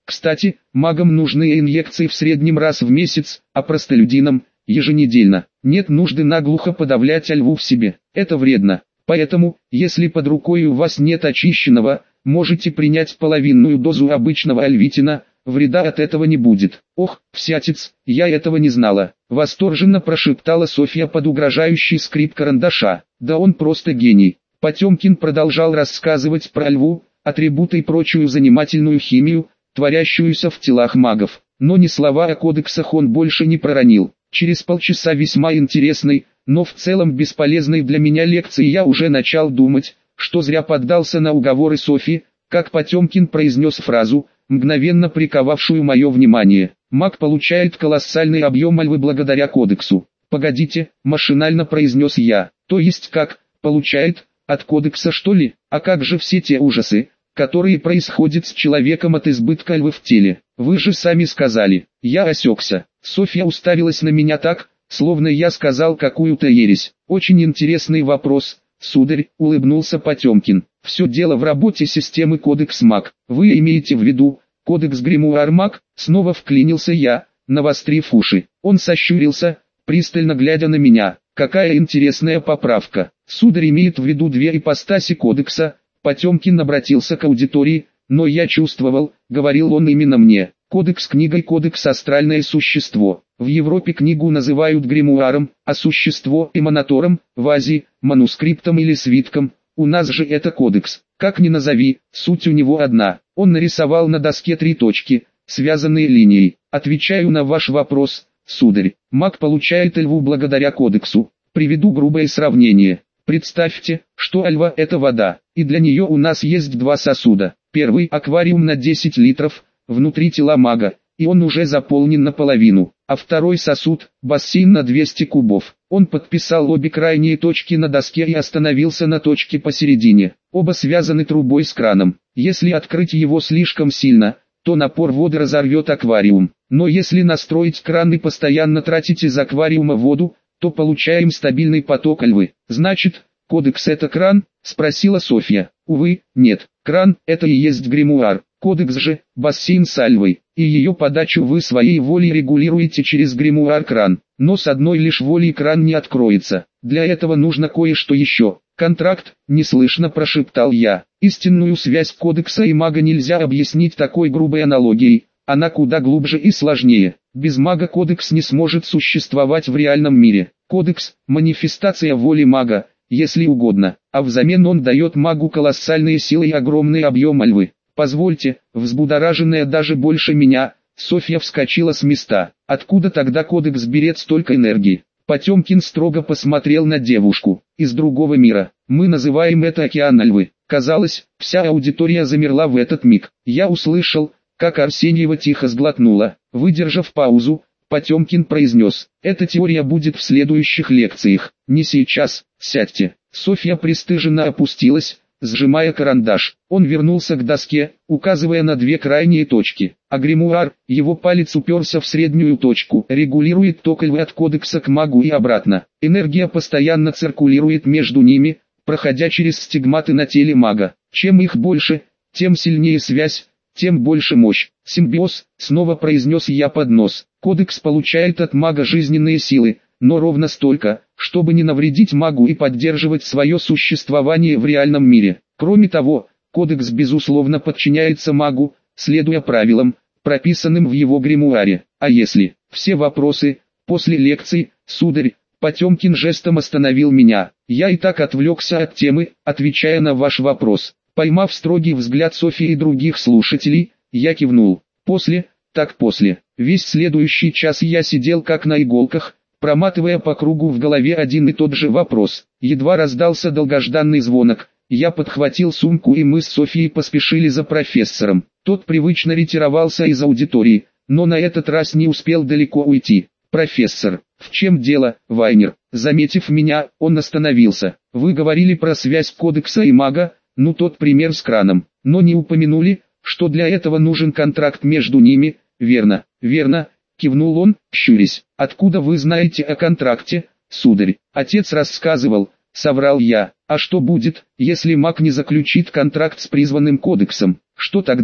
Кстати, магам нужны инъекции в среднем раз в месяц, а простолюдинам – еженедельно. Нет нужды наглухо подавлять альву в себе, это вредно. Поэтому, если под рукой у вас нет очищенного, можете принять половинную дозу обычного альвитина, вреда от этого не будет. Ох, всятец, я этого не знала. Восторженно прошептала Софья под угрожающий скрип карандаша. Да он просто гений. Потемкин продолжал рассказывать про альву, атрибуты и прочую занимательную химию, творящуюся в телах магов. Но ни слова о кодексах он больше не проронил. Через полчаса весьма интересной, но в целом бесполезной для меня лекции я уже начал думать, что зря поддался на уговоры Софьи, как Потемкин произнес фразу, мгновенно приковавшую мое внимание. Маг получает колоссальный объем альвы благодаря кодексу. «Погодите», машинально произнес я. «То есть как, получает, от кодекса что ли? А как же все те ужасы, которые происходят с человеком от избытка альвы в теле? Вы же сами сказали». Я осекся. Софья уставилась на меня так, словно я сказал какую-то ересь. «Очень интересный вопрос, сударь», улыбнулся Потемкин. «Все дело в работе системы Кодекс Маг. Вы имеете в виду Кодекс Гримуар Маг?» Снова вклинился я, навострив уши. Он сощурился, пристально глядя на меня. «Какая интересная поправка. Сударь имеет в виду две ипостаси Кодекса». Потемкин обратился к аудитории, но я чувствовал, говорил он именно мне. Кодекс книга и кодекс астральное существо. В Европе книгу называют гримуаром, а существо эманатором, в Азии – манускриптом или свитком. У нас же это кодекс. Как ни назови, суть у него одна. Он нарисовал на доске 3 точки, связанные линией. Отвечаю на ваш вопрос, сударь. Маг получает альву благодаря кодексу. Приведу грубое сравнение. Представьте, что альва – это вода, и для нее у нас есть 2 сосуда. Первый – аквариум на 10 литров, внутри тела мага, и он уже заполнен наполовину. А второй сосуд – бассейн на 200 кубов. Он подписал обе крайние точки на доске и остановился на точке посередине. Оба связаны трубой с краном. Если открыть его слишком сильно, то напор воды разорвет аквариум. Но если настроить кран и постоянно тратить из аквариума воду, то получаем стабильный поток альвы. Значит, кодекс это кран? Спросила Софья. Увы, нет. Кран – это и есть гримуар. Кодекс же – бассейн с альвой, и ее подачу вы своей волей регулируете через гримуар-кран. Но с одной лишь волей кран не откроется. Для этого нужно кое-что еще. Контракт, неслышно прошептал я. Истинную связь кодекса и мага нельзя объяснить такой грубой аналогией. Она куда глубже и сложнее. Без мага кодекс не сможет существовать в реальном мире. Кодекс – манифестация воли мага, если угодно, а взамен он дает магу колоссальные силы и огромный объем альвы. Позвольте, взбудораженная даже больше меня, Софья вскочила с места. Откуда тогда кодекс берет столько энергии? Потемкин строго посмотрел на девушку. Из другого мира. Мы называем это океан альвы. Казалось, вся аудитория замерла в этот миг. Я услышал, как Арсеньева тихо сглотнула. Выдержав паузу, Потемкин произнес: «Эта теория будет в следующих лекциях. Не сейчас, сядьте». Софья пристыженно опустилась, сжимая карандаш. Он вернулся к доске, указывая на 2 крайние точки. А гримуар, его палец уперся в среднюю точку, регулирует ток альвы от кодекса к магу и обратно. Энергия постоянно циркулирует между ними, проходя через стигматы на теле мага. Чем их больше, тем сильнее связь, тем больше мощь. Симбиоз, снова произнес я под нос. Кодекс получает от мага жизненные силы, но ровно столько, чтобы не навредить магу и поддерживать свое существование в реальном мире. Кроме того, кодекс безусловно подчиняется магу, следуя правилам, прописанным в его гримуаре. А если все вопросы после лекции, сударь, Потемкин жестом остановил меня. Я и так отвлекся от темы, отвечая на ваш вопрос. Поймав строгий взгляд Софьи и других слушателей, я кивнул. После, так после. Весь следующий час я сидел как на иголках, проматывая по кругу в голове один и тот же вопрос. Едва раздался долгожданный звонок, я подхватил сумку и мы с Софьей поспешили за профессором. Тот привычно ретировался из аудитории, но на этот раз не успел далеко уйти. «Профессор, в чем дело, Вайнер?» Заметив меня, он остановился. «Вы говорили про связь кодекса и мага, ну тот пример с краном, но не упомянули, что для этого нужен контракт между ними, верно?» «Верно», кивнул он, щурясь. «Откуда вы знаете о контракте, сударь?» «Отец рассказывал», соврал я. «А что будет, если маг не заключит контракт с призванным кодексом? Что тогда?»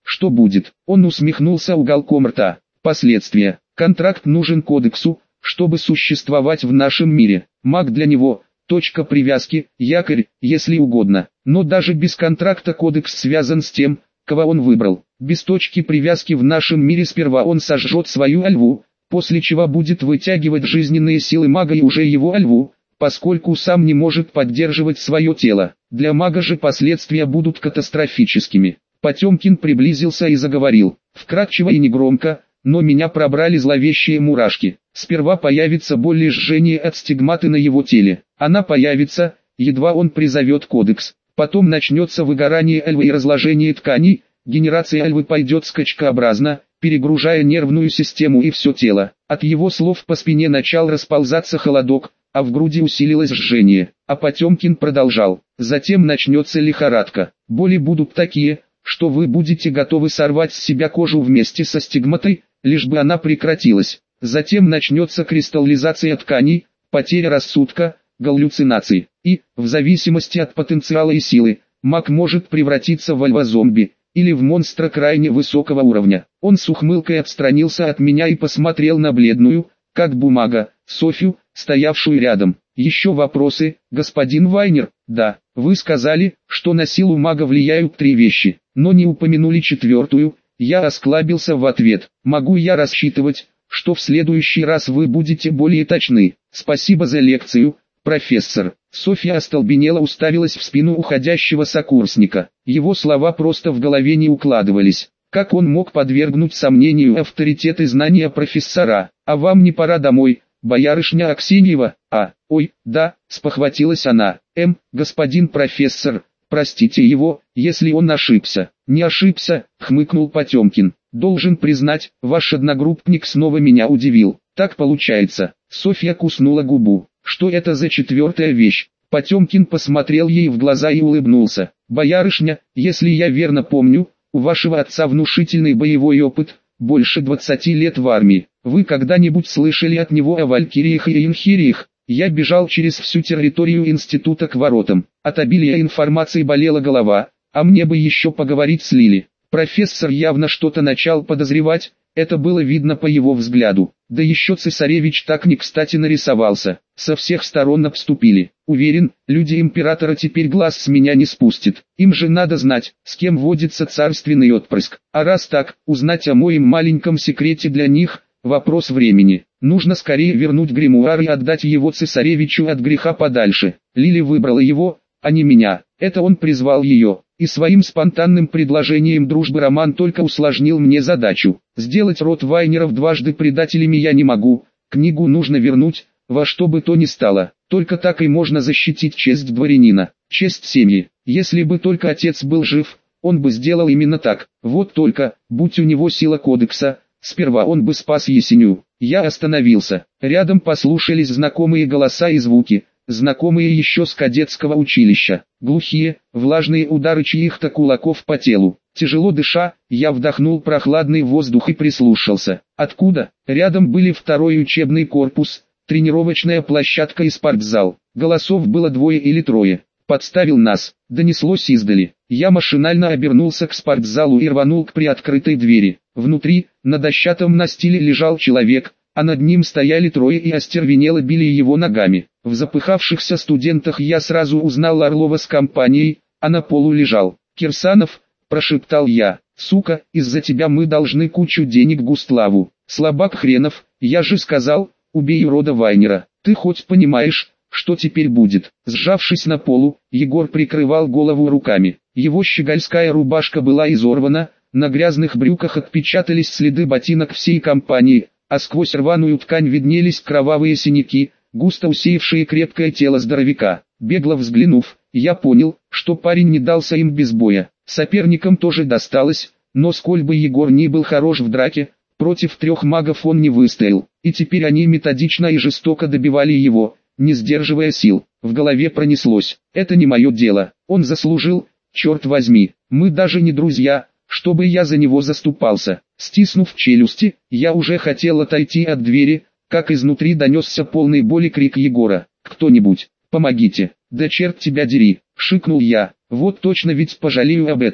что будет? Он усмехнулся уголком рта. Последствия. Контракт нужен кодексу, чтобы существовать в нашем мире. Маг для него – точка привязки, якорь, если угодно. Но даже без контракта кодекс связан с тем, кого он выбрал. Без точки привязки в нашем мире сперва он сожжет свою альву, после чего будет вытягивать жизненные силы мага и уже его альву, поскольку сам не может поддерживать свое тело. Для мага же последствия будут катастрофическими. Потемкин приблизился и заговорил, вкратчиво и негромко, но меня пробрали зловещие мурашки. Сперва появится боль и жжение от стигматы на его теле. Она появится, едва он призовет кодекс. Потом начнется выгорание альвы и разложение тканей, генерация альвы пойдет скачкообразно, перегружая нервную систему и все тело. От его слов по спине начал расползаться холодок, а в груди усилилось жжение. А Потемкин продолжал. Затем начнется лихорадка. Боли будут такие, что вы будете готовы сорвать с себя кожу вместе со стигматой, лишь бы она прекратилась. Затем начнется кристаллизация тканей, потеря рассудка, галлюцинации. И, в зависимости от потенциала и силы, маг может превратиться в альва-зомби, или в монстра крайне высокого уровня. Он с ухмылкой отстранился от меня и посмотрел на бледную, как бумага, Софью, стоявшую рядом. Еще вопросы, господин Вайнер? Да, вы сказали, что на силу мага влияют 3 вещи, но не упомянули 4-ю. Я осклабился в ответ. Могу я рассчитывать, что в следующий раз вы будете более точны? Спасибо за лекцию, профессор. Софья остолбенела, уставилась в спину уходящего сокурсника. Его слова просто в голове не укладывались. Как он мог подвергнуть сомнению авторитет и знания профессора? А вам не пора домой, боярышня Аксиньева? Ой, да, спохватилась она. Господин профессор, простите его, если он ошибся. Не ошибся, хмыкнул Потемкин. Должен признать, ваш одногруппник снова меня удивил. Так получается. Софья куснула губу. Что это за 4-я вещь? Потемкин посмотрел ей в глаза и улыбнулся. Боярышня, если я верно помню, у вашего отца внушительный боевой опыт, больше 20 лет в армии. Вы когда-нибудь слышали от него о валькириях и инхириях? Я бежал через всю территорию института к воротам. От обилия информации болела голова, а мне бы еще поговорить с Лили. Профессор явно что-то начал подозревать, это было видно по его взгляду. Да еще цесаревич так не кстати нарисовался. Со всех сторон обступили. Уверен, люди императора теперь глаз с меня не спустят. Им же надо знать, с кем водится царственный отпрыск. А раз так, узнать о моем маленьком секрете для них – вопрос времени. Нужно скорее вернуть гримуар и отдать его цесаревичу от греха подальше. Лили выбрала его, а не меня. Это он призвал ее. И своим спонтанным предложением дружбы роман только усложнил мне задачу. Сделать род Вайнеров дважды предателями я не могу. Книгу нужно вернуть, во что бы то ни стало. Только так и можно защитить честь дворянина, честь семьи. Если бы только отец был жив, он бы сделал именно так. Вот только, будь у него сила кодекса, сперва он бы спас Есеню. Я остановился. Рядом послушались знакомые голоса и звуки, знакомые еще с кадетского училища. Глухие, влажные удары чьих-то кулаков по телу. Тяжело дыша, я вдохнул прохладный воздух и прислушался. Откуда? Рядом были 2-й учебный корпус, тренировочная площадка и спортзал. Голосов было 2 или 3. Подставил нас, донеслось издали. Я машинально обернулся к спортзалу и рванул к приоткрытой двери. Внутри, на дощатом настиле лежал человек, а над ним стояли 3 и остервенело били его ногами. В запыхавшихся студентах я сразу узнал Орлова с компанией, а на полу лежал Кирсанов, прошептал я. Сука, из-за тебя мы должны кучу денег Густаву. Слабак хренов, я же сказал, убей урода Вайнера. Ты хоть понимаешь, что теперь будет? Сжавшись на полу, Егор прикрывал голову руками. Его щегольская рубашка была изорвана, на грязных брюках отпечатались следы ботинок всей компании, а сквозь рваную ткань виднелись кровавые синяки, густо усеявшие крепкое тело здоровяка. Бегло взглянув, я понял, что парень не дался им без боя. Соперникам тоже досталось, но сколь бы Егор ни был хорош в драке, против 3 магов он не выстоял, и теперь они методично и жестоко добивали его, не сдерживая сил. В голове пронеслось: это не мое дело, он заслужил, черт возьми, мы даже не друзья, чтобы я за него заступался. Стиснув челюсти, я уже хотел отойти от двери, как изнутри донесся полный боли крик Егора: «Кто-нибудь, помогите!» «Да черт тебя дери!» — шикнул я. «Вот точно ведь пожалею об этом.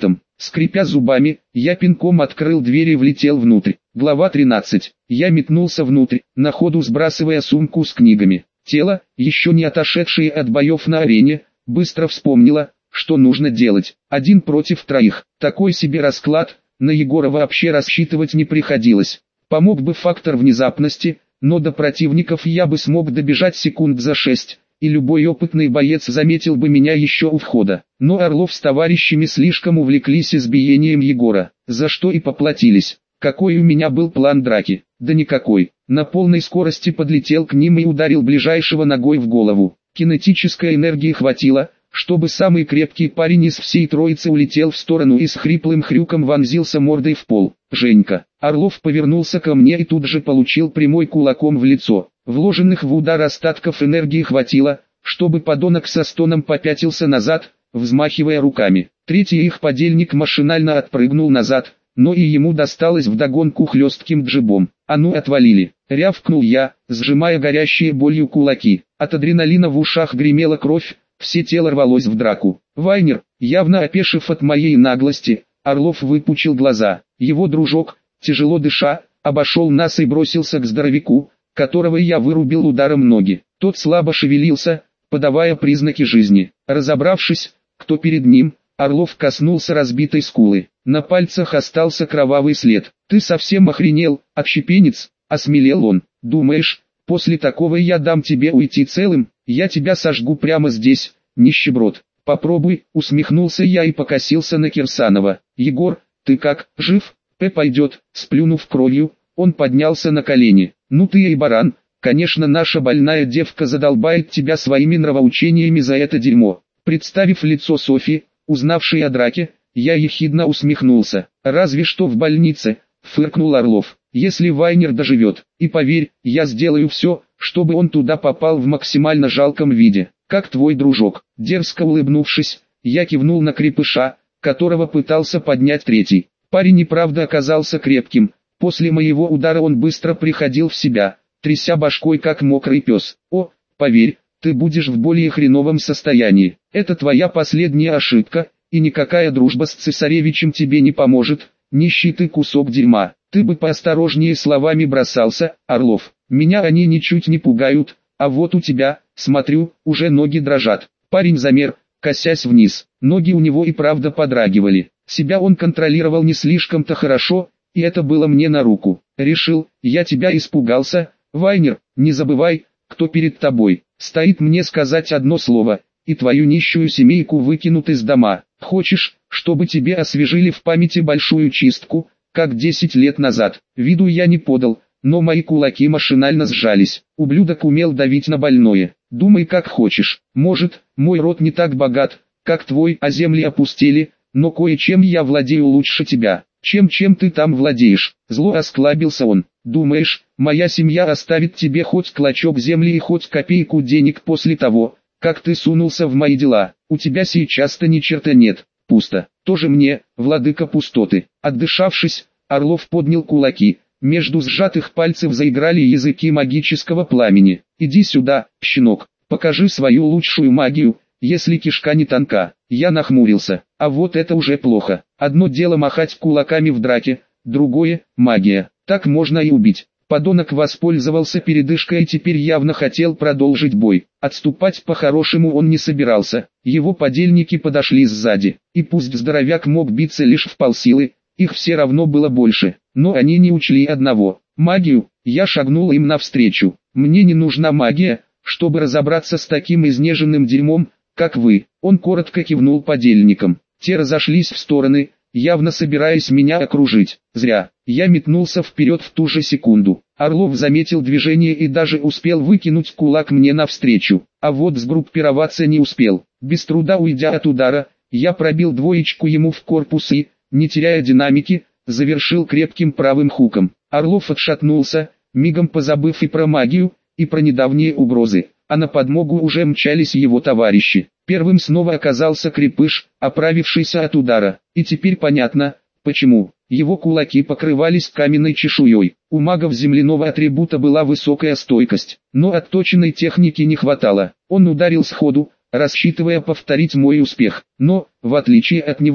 Скрипя зубами, я пинком открыл дверь и влетел внутрь. Глава 13. Я метнулся внутрь, на ходу сбрасывая сумку с книгами. Тело, еще не отошедшее от боев на арене, быстро вспомнило, что нужно делать. 1 против 3. Такой себе расклад, на Егора вообще рассчитывать не приходилось. Помог бы фактор внезапности, но до противников я бы смог добежать секунд за 6, и любой опытный боец заметил бы меня еще у входа. Но Орлов с товарищами слишком увлеклись избиением Егора, за что и поплатились. Какой у меня был план драки? Да никакой. На полной скорости подлетел к ним и ударил ближайшего ногой в голову. Кинетической энергии хватило, чтобы самый крепкий парень из всей троицы улетел в сторону и с хриплым хрюком вонзился мордой в пол. Женька. Орлов повернулся ко мне и тут же получил прямой кулаком в лицо. Вложенных в удар остатков энергии хватило, чтобы подонок со стоном попятился назад, взмахивая руками. Третий их подельник машинально отпрыгнул назад, но и ему досталось вдогонку хлестким джебом. «А ну отвалили!» — рявкнул я, сжимая горящие болью кулаки. От адреналина в ушах гремела кровь, все тело рвалось в драку. Вайнер, явно опешив от моей наглости, Орлов выпучил глаза. Его дружок, тяжело дыша, обошел нас и бросился к здоровяку, которого я вырубил ударом ноги. Тот слабо шевелился, подавая признаки жизни. Разобравшись, кто перед ним, Орлов коснулся разбитой скулы. На пальцах остался кровавый след. «Ты совсем охренел, отщепенец?» — осмелел он. «Думаешь, после такого я дам тебе уйти целым? Я тебя сожгу прямо здесь, нищеброд. Попробуй», — усмехнулся я и покосился на Кирсанова. «Егор, ты как, жив?» «Пойдет», — сплюнув кровью, он поднялся на колени. «Ну ты и баран, конечно наша больная девка задолбает тебя своими нравоучениями за это дерьмо». Представив лицо Софи, узнавшей о драке, я ехидно усмехнулся. «Разве что в больнице», — фыркнул Орлов. «Если Вайнер доживет, и поверь, я сделаю все, чтобы он туда попал в максимально жалком виде, как твой дружок». Дерзко улыбнувшись, я кивнул на крепыша, которого пытался поднять третий. Парень и правда оказался крепким. После моего удара он быстро приходил в себя, тряся башкой как мокрый пес. «О, поверь, ты будешь в более хреновом состоянии. Это твоя последняя ошибка, и никакая дружба с цесаревичем тебе не поможет, нищий ты кусок дерьма. Ты бы поосторожнее словами бросался, Орлов. Меня они ничуть не пугают, а вот у тебя, смотрю, уже ноги дрожат». Парень замер, косясь вниз. Ноги у него и правда подрагивали. Себя он контролировал не слишком-то хорошо, и это было мне на руку. «Решил, я тебя испугался, Вайнер, не забывай, кто перед тобой. Стоит мне сказать одно слово, и твою нищую семейку выкинут из дома. Хочешь, чтобы тебе освежили в памяти большую чистку, как 10 лет назад?» Виду я не подал, но мои кулаки машинально сжались. Ублюдок умел давить на больное. «Думай как хочешь. Может, мой род не так богат, как твой, а земли опустели, но кое-чем я владею лучше тебя. Чем ты там владеешь?» Зло осклабился он. «Думаешь, моя семья оставит тебе хоть клочок земли и хоть копейку денег после того, как ты сунулся в мои дела? У тебя сейчас-то ни черта нет, пусто. Тоже мне, владыка пустоты». Отдышавшись, Орлов поднял кулаки. Между сжатых пальцев заиграли языки магического пламени. «Иди сюда, щенок, покажи свою лучшую магию, если кишка не тонка». Я нахмурился. А вот это уже плохо. Одно дело махать кулаками в драке, другое – магия. Так можно и убить. Подонок воспользовался передышкой и теперь явно хотел продолжить бой. Отступать по-хорошему он не собирался. Его подельники подошли сзади. И пусть здоровяк мог биться лишь в полсилы, их все равно было больше. Но они не учли одного – магию. Я шагнул им навстречу. «Мне не нужна магия, чтобы разобраться с таким изнеженным дерьмом, как вы». Он коротко кивнул подельникам. Те разошлись в стороны, явно собираясь меня окружить. Зря. Я метнулся вперед в ту же секунду. Орлов заметил движение и даже успел выкинуть кулак мне навстречу. А вот сгруппироваться не успел. Без труда уйдя от удара, я пробил двоечку ему в корпус и, не теряя динамики, завершил крепким правым хуком. Орлов отшатнулся, мигом позабыв и про магию, и про недавние угрозы. А на подмогу уже мчались его товарищи. Первым снова оказался крепыш, оправившийся от удара. И теперь понятно, почему. Его кулаки покрывались каменной чешуей. У магов земляного атрибута была высокая стойкость, но отточенной техники не хватало. Он ударил сходу, рассчитывая повторить мой успех. Но, в отличие от него,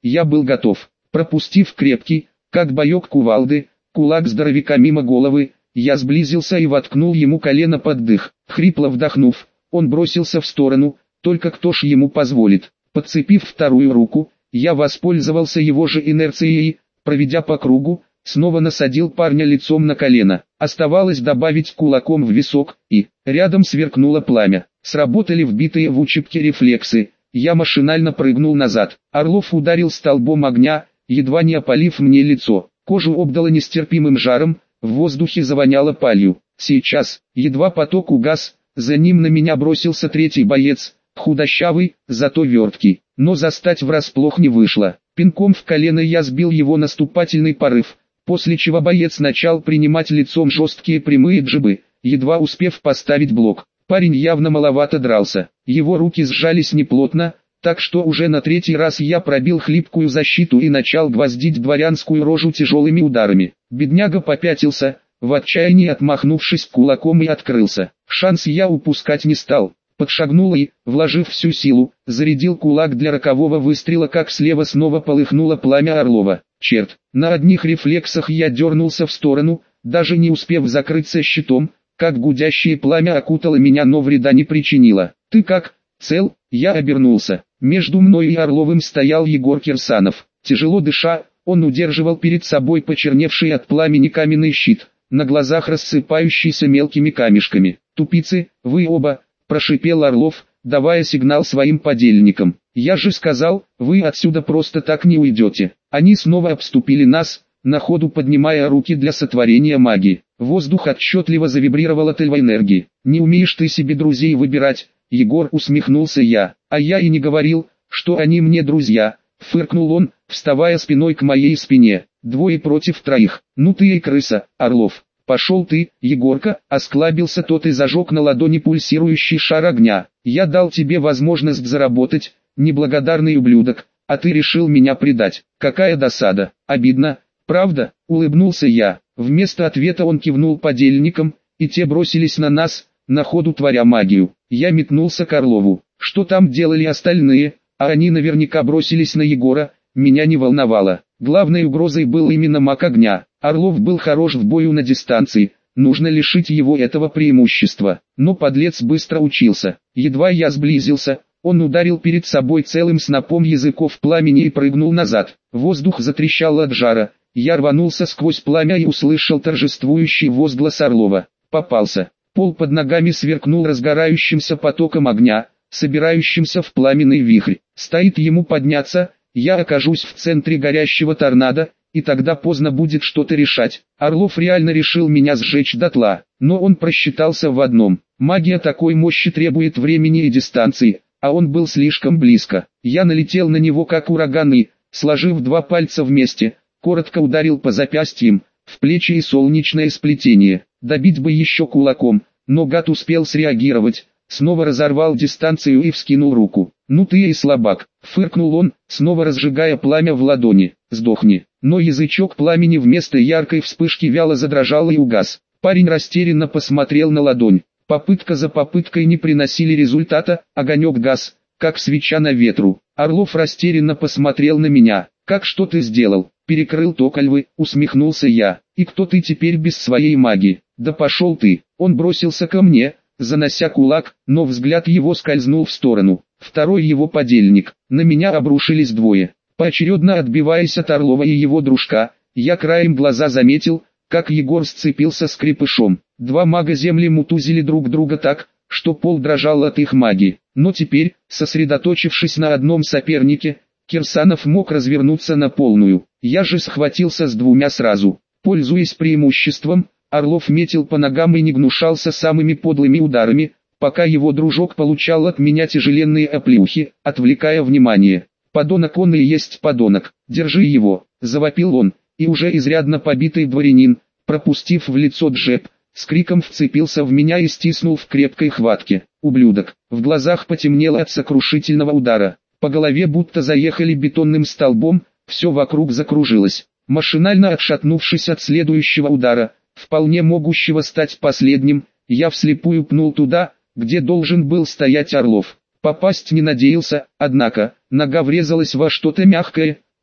я был готов. Пропустив крепкий, как боек кувалды, кулак здоровяка мимо головы, я сблизился и воткнул ему колено под дых. Хрипло вдохнув, он бросился в сторону, только кто ж ему позволит. Подцепив вторую руку, я воспользовался его же инерцией, проведя по кругу, снова насадил парня лицом на колено. Оставалось добавить кулаком в висок, и рядом сверкнуло пламя. Сработали вбитые в учебки рефлексы. Я машинально прыгнул назад. Орлов ударил столбом огня, едва не опалив мне лицо. Кожу обдало нестерпимым жаром, в воздухе завоняло палью. Сейчас, едва поток угас, за ним на меня бросился третий боец, худощавый, зато верткий. Но застать врасплох не вышло. Пинком в колено я сбил его наступательный порыв, после чего боец начал принимать лицом жесткие прямые джибы, едва успев поставить блок. Парень явно маловато дрался, его руки сжались неплотно, так что уже на третий раз я пробил хлипкую защиту и начал гвоздить дворянскую рожу тяжелыми ударами. Бедняга попятился, в отчаянии отмахнувшись кулаком, и открылся. Шанс я упускать не стал. Подшагнул и, вложив всю силу, зарядил кулак для рокового выстрела, как слева снова полыхнуло пламя Орлова. Черт, на одних рефлексах я дернулся в сторону, даже не успев закрыться щитом, как гудящее пламя окутало меня, но вреда не причинило. «Ты как, цел?» Я обернулся. Между мной и Орловым стоял Егор Кирсанов. Тяжело дыша, он удерживал перед собой почерневший от пламени каменный щит, на глазах рассыпающийся мелкими камешками. «Тупицы, вы оба!» — прошипел Орлов, давая сигнал своим подельникам. «Я же сказал, вы отсюда просто так не уйдете». Они снова обступили нас, на ходу поднимая руки для сотворения магии. Воздух отчетливо завибрировал от энергии. «Не умеешь ты себе друзей выбирать, Егор», — усмехнулся я. «А я и не говорил, что они мне друзья», — фыркнул он, вставая спиной к моей спине. «Двое против троих. Ну ты и крыса, Орлов». «Пошел ты, Егорка», — осклабился тот и зажег на ладони пульсирующий шар огня. «Я дал тебе возможность заработать, неблагодарный ублюдок, а ты решил меня предать. Какая досада, обидно, правда?» — улыбнулся я. Вместо ответа он кивнул подельникам, и те бросились на нас, на ходу творя магию. Я метнулся к Орлову. Что там делали остальные, а они наверняка бросились на Егора, меня не волновало. Главной угрозой был именно маг огня. Орлов был хорош в бою на дистанции, нужно лишить его этого преимущества. Но подлец быстро учился. Едва я сблизился, он ударил перед собой целым снопом языков пламени и прыгнул назад. Воздух затрещал от жара. Я рванулся сквозь пламя и услышал торжествующий возглас Орлова. Попался. Пол под ногами сверкнул разгорающимся потоком огня, собирающимся в пламенный вихрь. Стоит ему подняться, я окажусь в центре горящего торнадо, и тогда поздно будет что-то решать. Орлов реально решил меня сжечь дотла, но он просчитался в одном. Магия такой мощи требует времени и дистанции, а он был слишком близко. Я налетел на него как ураган и, сложив два пальца вместе, коротко ударил по запястьям, в плечи и солнечное сплетение. Добить бы еще кулаком, но гад успел среагировать, снова разорвал дистанцию и вскинул руку. «Ну ты и слабак», — фыркнул он, снова разжигая пламя в ладони. «Сдохни». Но язычок пламени вместо яркой вспышки вяло задрожал и угас. Парень растерянно посмотрел на ладонь. Попытка за попыткой не приносили результата, огонек гас, как свеча на ветру. Орлов растерянно посмотрел на меня. «Как что ты сделал?» «Перекрыл токольвы», — усмехнулся я. «И кто ты теперь без своей магии?» «Да пошел ты!» Он бросился ко мне, занося кулак, но взгляд его скользнул в сторону. Второй его подельник. На меня обрушились двое. Поочередно отбиваясь от Орлова и его дружка, я краем глаза заметил, как Егор сцепился с крепышом. Два мага земли мутузили друг друга так, что пол дрожал от их магии. Но теперь, сосредоточившись на одном сопернике, Кирсанов мог развернуться на полную. Я же схватился с двумя сразу. Пользуясь преимуществом, Орлов метил по ногам и не гнушался самыми подлыми ударами, пока его дружок получал от меня тяжеленные оплеухи, отвлекая внимание. «Подонок он и есть подонок, держи его», — завопил он, и уже изрядно побитый дворянин, пропустив в лицо джеб, с криком вцепился в меня и стиснул в крепкой хватке. «Ублюдок!» В глазах потемнело от сокрушительного удара. По голове будто заехали бетонным столбом, все вокруг закружилось. Машинально отшатнувшись от следующего удара, вполне могущего стать последним, я вслепую пнул туда, где должен был стоять Орлов. Попасть не надеялся, однако, нога врезалась во что-то мягкое,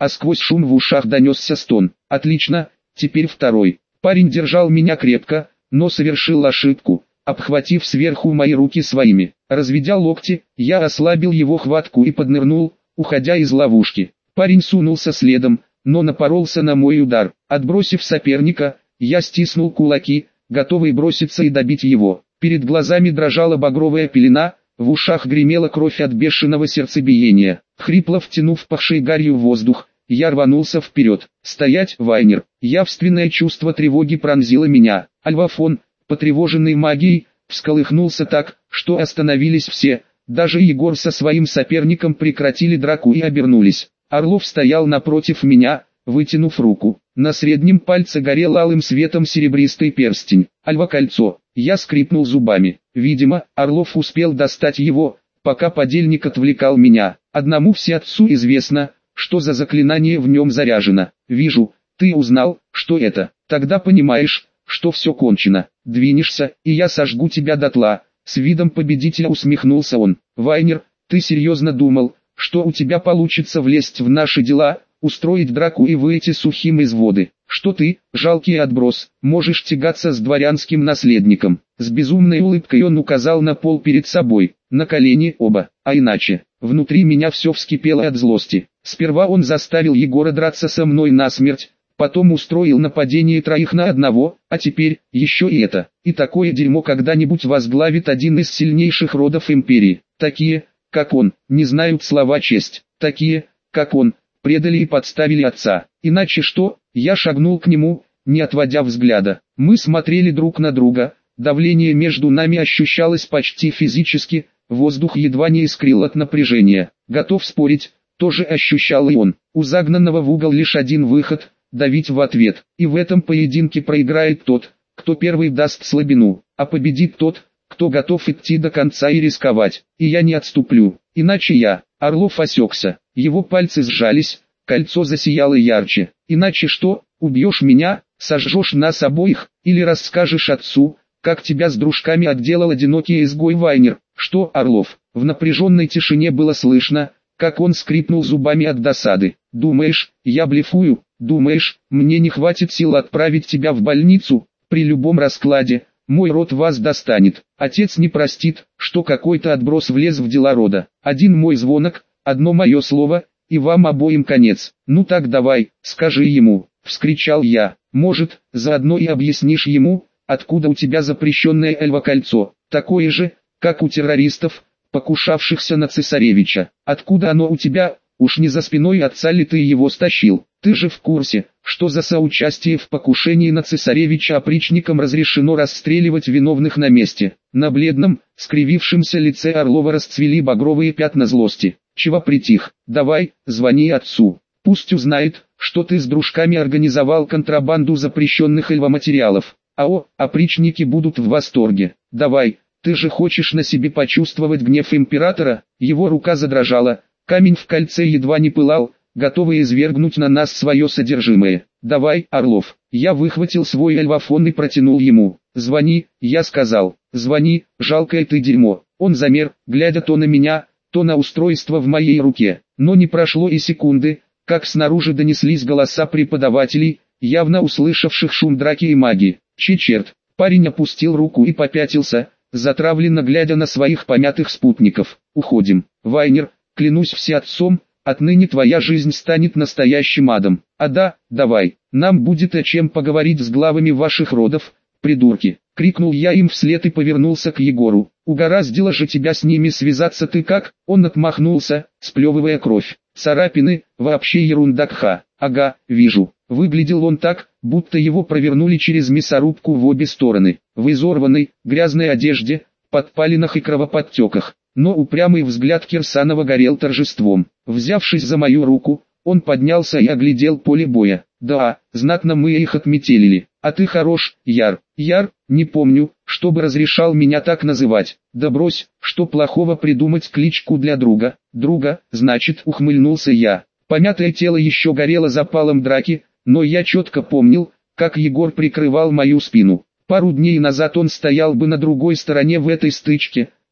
а сквозь шум в ушах донесся стон. Отлично, теперь второй. Парень держал меня крепко, но совершил ошибку, обхватив сверху мои руки своими. Разведя локти, я ослабил его хватку и поднырнул, уходя из ловушки. Парень сунулся следом, но напоролся на мой удар. Отбросив соперника, я стиснул кулаки, готовый броситься и добить его. Перед глазами дрожала багровая пелена, в ушах гремела кровь от бешеного сердцебиения. Хрипло втянув пахшей гарью воздух, я рванулся вперед. «Стоять, Вайнер!» Явственное чувство тревоги пронзило меня. Альвафон, потревоженный магией, всколыхнулся так, что остановились все. Даже Егор со своим соперником прекратили драку и обернулись. Орлов стоял напротив меня, вытянув руку. На среднем пальце горел алым светом серебристый перстень. Альва-кольцо. Я скрипнул зубами. Видимо, Орлов успел достать его, пока подельник отвлекал меня. Одному всеотцу известно, что за заклинание в нем заряжено. Вижу, ты узнал, что это. Тогда понимаешь, что все кончено. Двинешься, и я сожгу тебя дотла. С видом победителя усмехнулся он. Вайнер, ты серьезно думал, что у тебя получится влезть в наши дела, устроить драку и выйти сухим из воды? Что ты, жалкий отброс, можешь тягаться с дворянским наследником? С безумной улыбкой он указал на пол перед собой, на колени оба, а иначе. Внутри меня все вскипело от злости. Сперва он заставил Егора драться со мной насмерть, потом устроил нападение 3 на 1, а теперь еще и это. И такое дерьмо когда-нибудь возглавит один из сильнейших родов империи. Такие, как он, не знают слова честь. Такие, как он, предали и подставили отца. Иначе что? Я шагнул к нему, не отводя взгляда. Мы смотрели друг на друга, давление между нами ощущалось почти физически, воздух едва не искрил от напряжения. Готов спорить, тоже ощущал и он. У загнанного в угол лишь один выход – давить в ответ. И в этом поединке проиграет тот, кто первый даст слабину, а победит тот, кто готов идти до конца и рисковать. И я не отступлю, иначе я. Орлов осекся, его пальцы сжались, кольцо засияло ярче. Иначе что, убьешь меня, сожжешь нас обоих, или расскажешь отцу, как тебя с дружками отделал одинокий изгой Вайнер? Что, Орлов? В напряженной тишине было слышно, как он скрипнул зубами от досады. Думаешь, я блефую? Думаешь, мне не хватит сил отправить тебя в больницу? При любом раскладе, мой род вас достанет. Отец не простит, что какой-то отброс влез в дела рода. Один мой звонок, одно мое слово, и вам обоим конец. Ну так давай, скажи ему, вскричал я. Может, заодно и объяснишь ему, откуда у тебя запрещенное Эльва-кольцо, такое же, как у террористов, покушавшихся на цесаревича. Откуда оно у тебя? Уж не за спиной отца ли ты его стащил? Ты же в курсе, что за соучастие в покушении на цесаревича опричникам разрешено расстреливать виновных на месте. На бледном, скривившемся лице Орлова расцвели багровые пятна злости. Чего притих? Давай, звони отцу. Пусть узнает, что ты с дружками организовал контрабанду запрещенных эльваматериалов. Опричники будут в восторге. Давай, ты же хочешь на себе почувствовать гнев императора? Его рука задрожала, камень в кольце едва не пылал, готовый извергнуть на нас свое содержимое. Давай, Орлов. Я выхватил свой эльвафон и протянул ему. Звони, я сказал. Звони, жалкое ты дерьмо. Он замер, глядя то на меня, то на устройство в моей руке. Но не прошло и секунды, как снаружи донеслись голоса преподавателей, явно услышавших шум драки и магии. Черт! Парень опустил руку и попятился, затравленно глядя на своих помятых спутников. Уходим. Вайнер, клянусь всеотцом, отныне твоя жизнь станет настоящим адом. А да, давай, нам будет о чем поговорить с главами ваших родов, придурки. Крикнул я им вслед и повернулся к Егору. Угораздило же тебя с ними связаться, ты как? Он отмахнулся, сплевывая кровь. Царапины, вообще ерунда кха. Ага, вижу. Выглядел он так, будто его провернули через мясорубку в обе стороны. В изорванной, грязной одежде, подпалинах и кровоподтеках. Но упрямый взгляд Кирсанова горел торжеством. Взявшись за мою руку, он поднялся и оглядел поле боя. Да, знатно мы их отметелили. А ты хорош, Яр. Яр, не помню, чтобы разрешал меня так называть. Да брось, что плохого придумать кличку для друга. Друга, значит, ухмыльнулся я. Помятое тело еще горело запалом драки, но я четко помнил, как Егор прикрывал мою спину. Пару дней назад он стоял бы на другой стороне в этой стычке,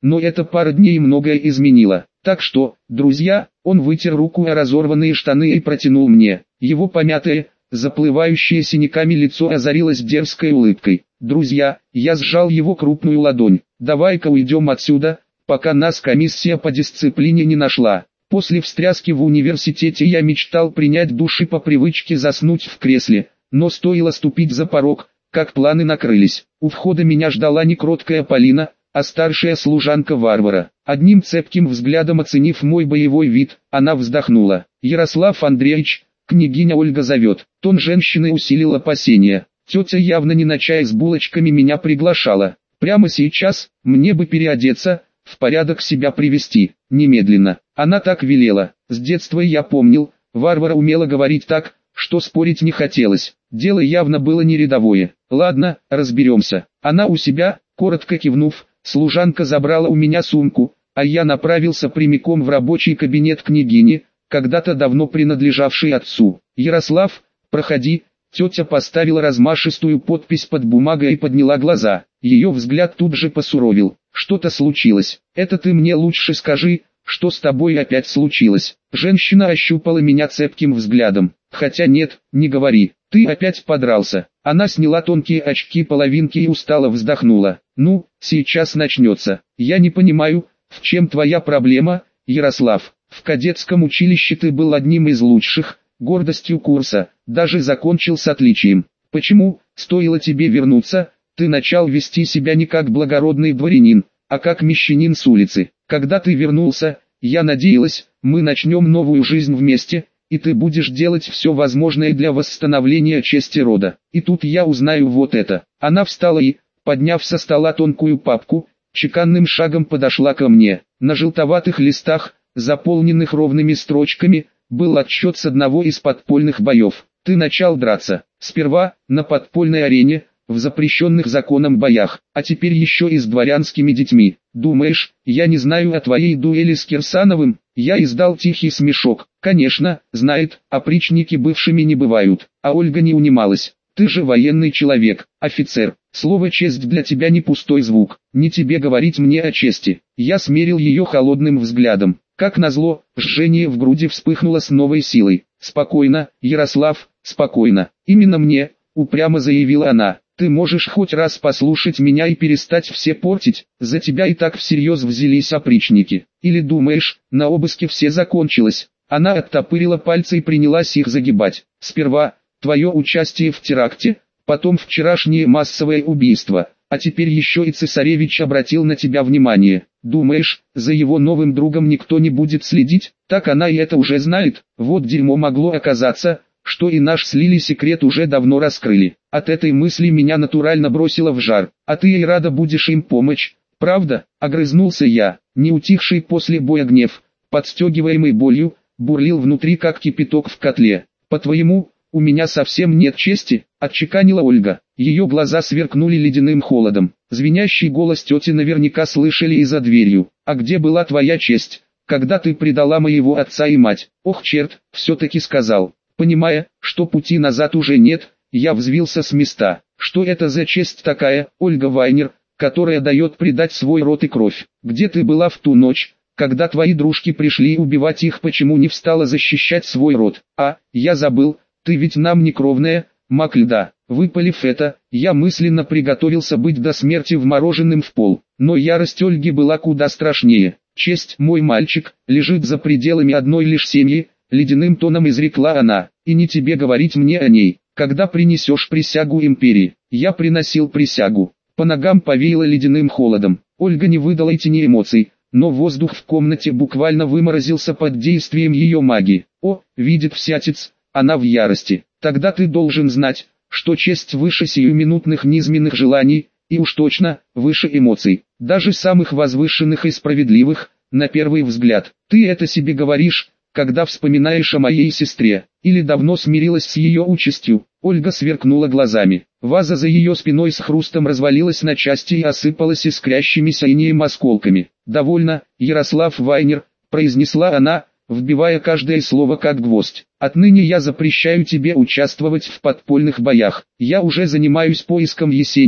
но эта пара дней многое изменила. Так что, друзья, он вытер руку о разорванные штаны и протянул мне. Его помятое, заплывающее синяками лицо озарилось дерзкой улыбкой. «Друзья», я сжал его крупную ладонь, «давай-ка уйдем отсюда, пока нас комиссия по дисциплине не нашла». После встряски в университете я мечтал принять душ и по привычке заснуть в кресле, но стоило ступить за порог, как планы накрылись. У входа меня ждала не кроткая Полина, а старшая служанка Варвара. Одним цепким взглядом оценив мой боевой вид, она вздохнула. «Ярослав Андреевич, княгиня Ольга зовет». Тон женщины усилил опасения. Тетя явно не на чай с булочками меня приглашала. Прямо сейчас, мне бы переодеться, в порядок себя привести, немедленно. Она так велела. С детства я помнил, Варвара умела говорить так, что спорить не хотелось. Дело явно было не рядовое. Ладно, разберемся. Она у себя, коротко кивнув, служанка забрала у меня сумку, а я направился прямиком в рабочий кабинет княгини, когда-то давно принадлежавший отцу. «Ярослав, проходи». Тетя поставила размашистую подпись под бумагой и подняла глаза. Ее взгляд тут же посуровил. «Что-то случилось. Это ты мне лучше скажи, что с тобой опять случилось?» Женщина ощупала меня цепким взглядом. «Хотя нет, не говори. Ты опять подрался». Она сняла тонкие очки-половинки и устало вздохнула. «Ну, сейчас начнется. Я не понимаю, в чем твоя проблема, Ярослав. В кадетском училище ты был одним из лучших, гордостью курса, даже закончил с отличием. Почему, стоило тебе вернуться, ты начал вести себя не как благородный дворянин, а как мещанин с улицы? Когда ты вернулся, я надеялась, мы начнем новую жизнь вместе, и ты будешь делать все возможное для восстановления чести рода. И тут я узнаю вот это». Она встала и, подняв со стола тонкую папку, чеканным шагом подошла ко мне. На желтоватых листах, заполненных ровными строчками, был отчет с одного из подпольных боев. «Ты начал драться. Сперва, на подпольной арене, в запрещенных законом боях, а теперь еще и с дворянскими детьми. Думаешь, я не знаю о твоей дуэли с Кирсановым?» Я издал тихий смешок. «Конечно, знает, опричники бывшими не бывают». А Ольга не унималась. «Ты же военный человек, офицер. Слово «честь» для тебя не пустой звук. Не тебе говорить мне о чести». Я смерил ее холодным взглядом. Как назло, жжение в груди вспыхнуло с новой силой. «Спокойно, Ярослав, спокойно. Именно мне», — упрямо заявила она. «Ты можешь хоть раз послушать меня и перестать все портить, за тебя и так всерьез взялись опричники. Или думаешь, на обыске все закончилось?» Она оттопырила пальцы и принялась их загибать. «Сперва, твое участие в теракте, потом вчерашнее массовое убийство, а теперь еще и цесаревич обратил на тебя внимание. Думаешь, за его новым другом никто не будет следить? Так она и это уже знает. Вот дерьмо могло оказаться, что и наш с Лили секрет уже давно раскрыли». От этой мысли меня натурально бросило в жар. «А ты и рада будешь им помочь, правда?» — огрызнулся я. Не утихший после боя гнев, подстегиваемый болью, бурлил внутри как кипяток в котле. «По-твоему, у меня совсем нет чести?» — отчеканила Ольга. Ее глаза сверкнули ледяным холодом. Звенящий голос тети наверняка слышали и за дверью. «А где была твоя честь, когда ты предала моего отца и мать?» «Ох черт, все-таки сказал». Понимая, что пути назад уже нет, я взвился с места. «Что это за честь такая, Ольга Вайнер, которая дает предать свой род и кровь? Где ты была в ту ночь, когда твои дружки пришли убивать их? Почему не встала защищать свой род?» «А, я забыл, ты ведь нам не кровная, маг льда». Выпалив это, я мысленно приготовился быть до смерти вмороженным в пол. Но ярость Ольги была куда страшнее. «Честь, мой мальчик, лежит за пределами одной лишь семьи», — ледяным тоном изрекла она. «И не тебе говорить мне о ней. Когда принесешь присягу империи?» Я приносил присягу. По ногам повеяло ледяным холодом. Ольга не выдала и тени эмоций, но воздух в комнате буквально выморозился под действием ее магии. «О, видит всятец, она в ярости. Тогда ты должен знать, что честь выше сиюминутных низменных желаний, и уж точно, выше эмоций, даже самых возвышенных и справедливых, на первый взгляд. Ты это себе говоришь, когда вспоминаешь о моей сестре, или давно смирилась с ее участью?» Ольга сверкнула глазами. Ваза за ее спиной с хрустом развалилась на части и осыпалась искрящимися инеем осколками. «Довольно, Ярослав Вайнер», — произнесла она, вбивая каждое слово как гвоздь. «Отныне я запрещаю тебе участвовать в подпольных боях. Я уже занимаюсь поиском Есении,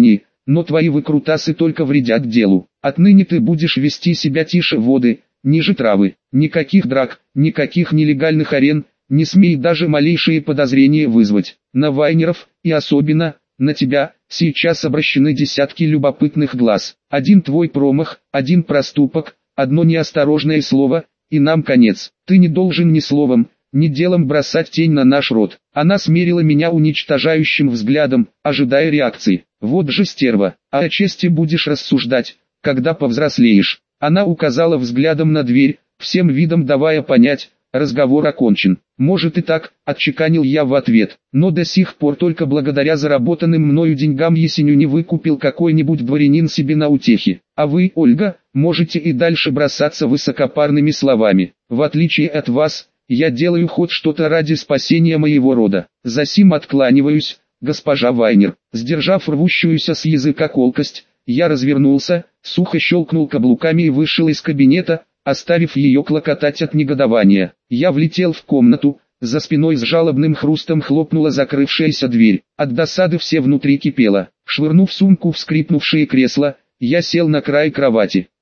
но твои выкрутасы только вредят делу. Отныне ты будешь вести себя тише воды, ниже травы. Никаких драк, никаких нелегальных арен, не смей даже малейшие подозрения вызвать. На Вайнеров, и особенно на тебя, сейчас обращены десятки любопытных глаз. Один твой промах, один проступок, одно неосторожное слово, и нам конец. Ты не должен ни словом, ни делом бросать тень на наш род. Она смерила меня уничтожающим взглядом, ожидая реакции. Вот же стерва, а о чести будешь рассуждать, когда повзрослеешь. Она указала взглядом на дверь, всем видом давая понять, разговор окончен. Может и так, отчеканил я в ответ, но до сих пор только благодаря заработанным мною деньгам Есеню не выкупил какой-нибудь дворянин себе на утехи. А вы, Ольга, можете и дальше бросаться высокопарными словами. В отличие от вас, я делаю хоть что-то ради спасения моего рода. Засим откланиваюсь, госпожа Вайнер. Сдержав рвущуюся с языка колкость, я развернулся, сухо щелкнул каблуками и вышел из кабинета, оставив ее клокотать от негодования. Я влетел в комнату, за спиной с жалобным хрустом хлопнула закрывшаяся дверь. От досады все внутри кипело. Швырнув сумку в скрипнувшее кресло, я сел на край кровати.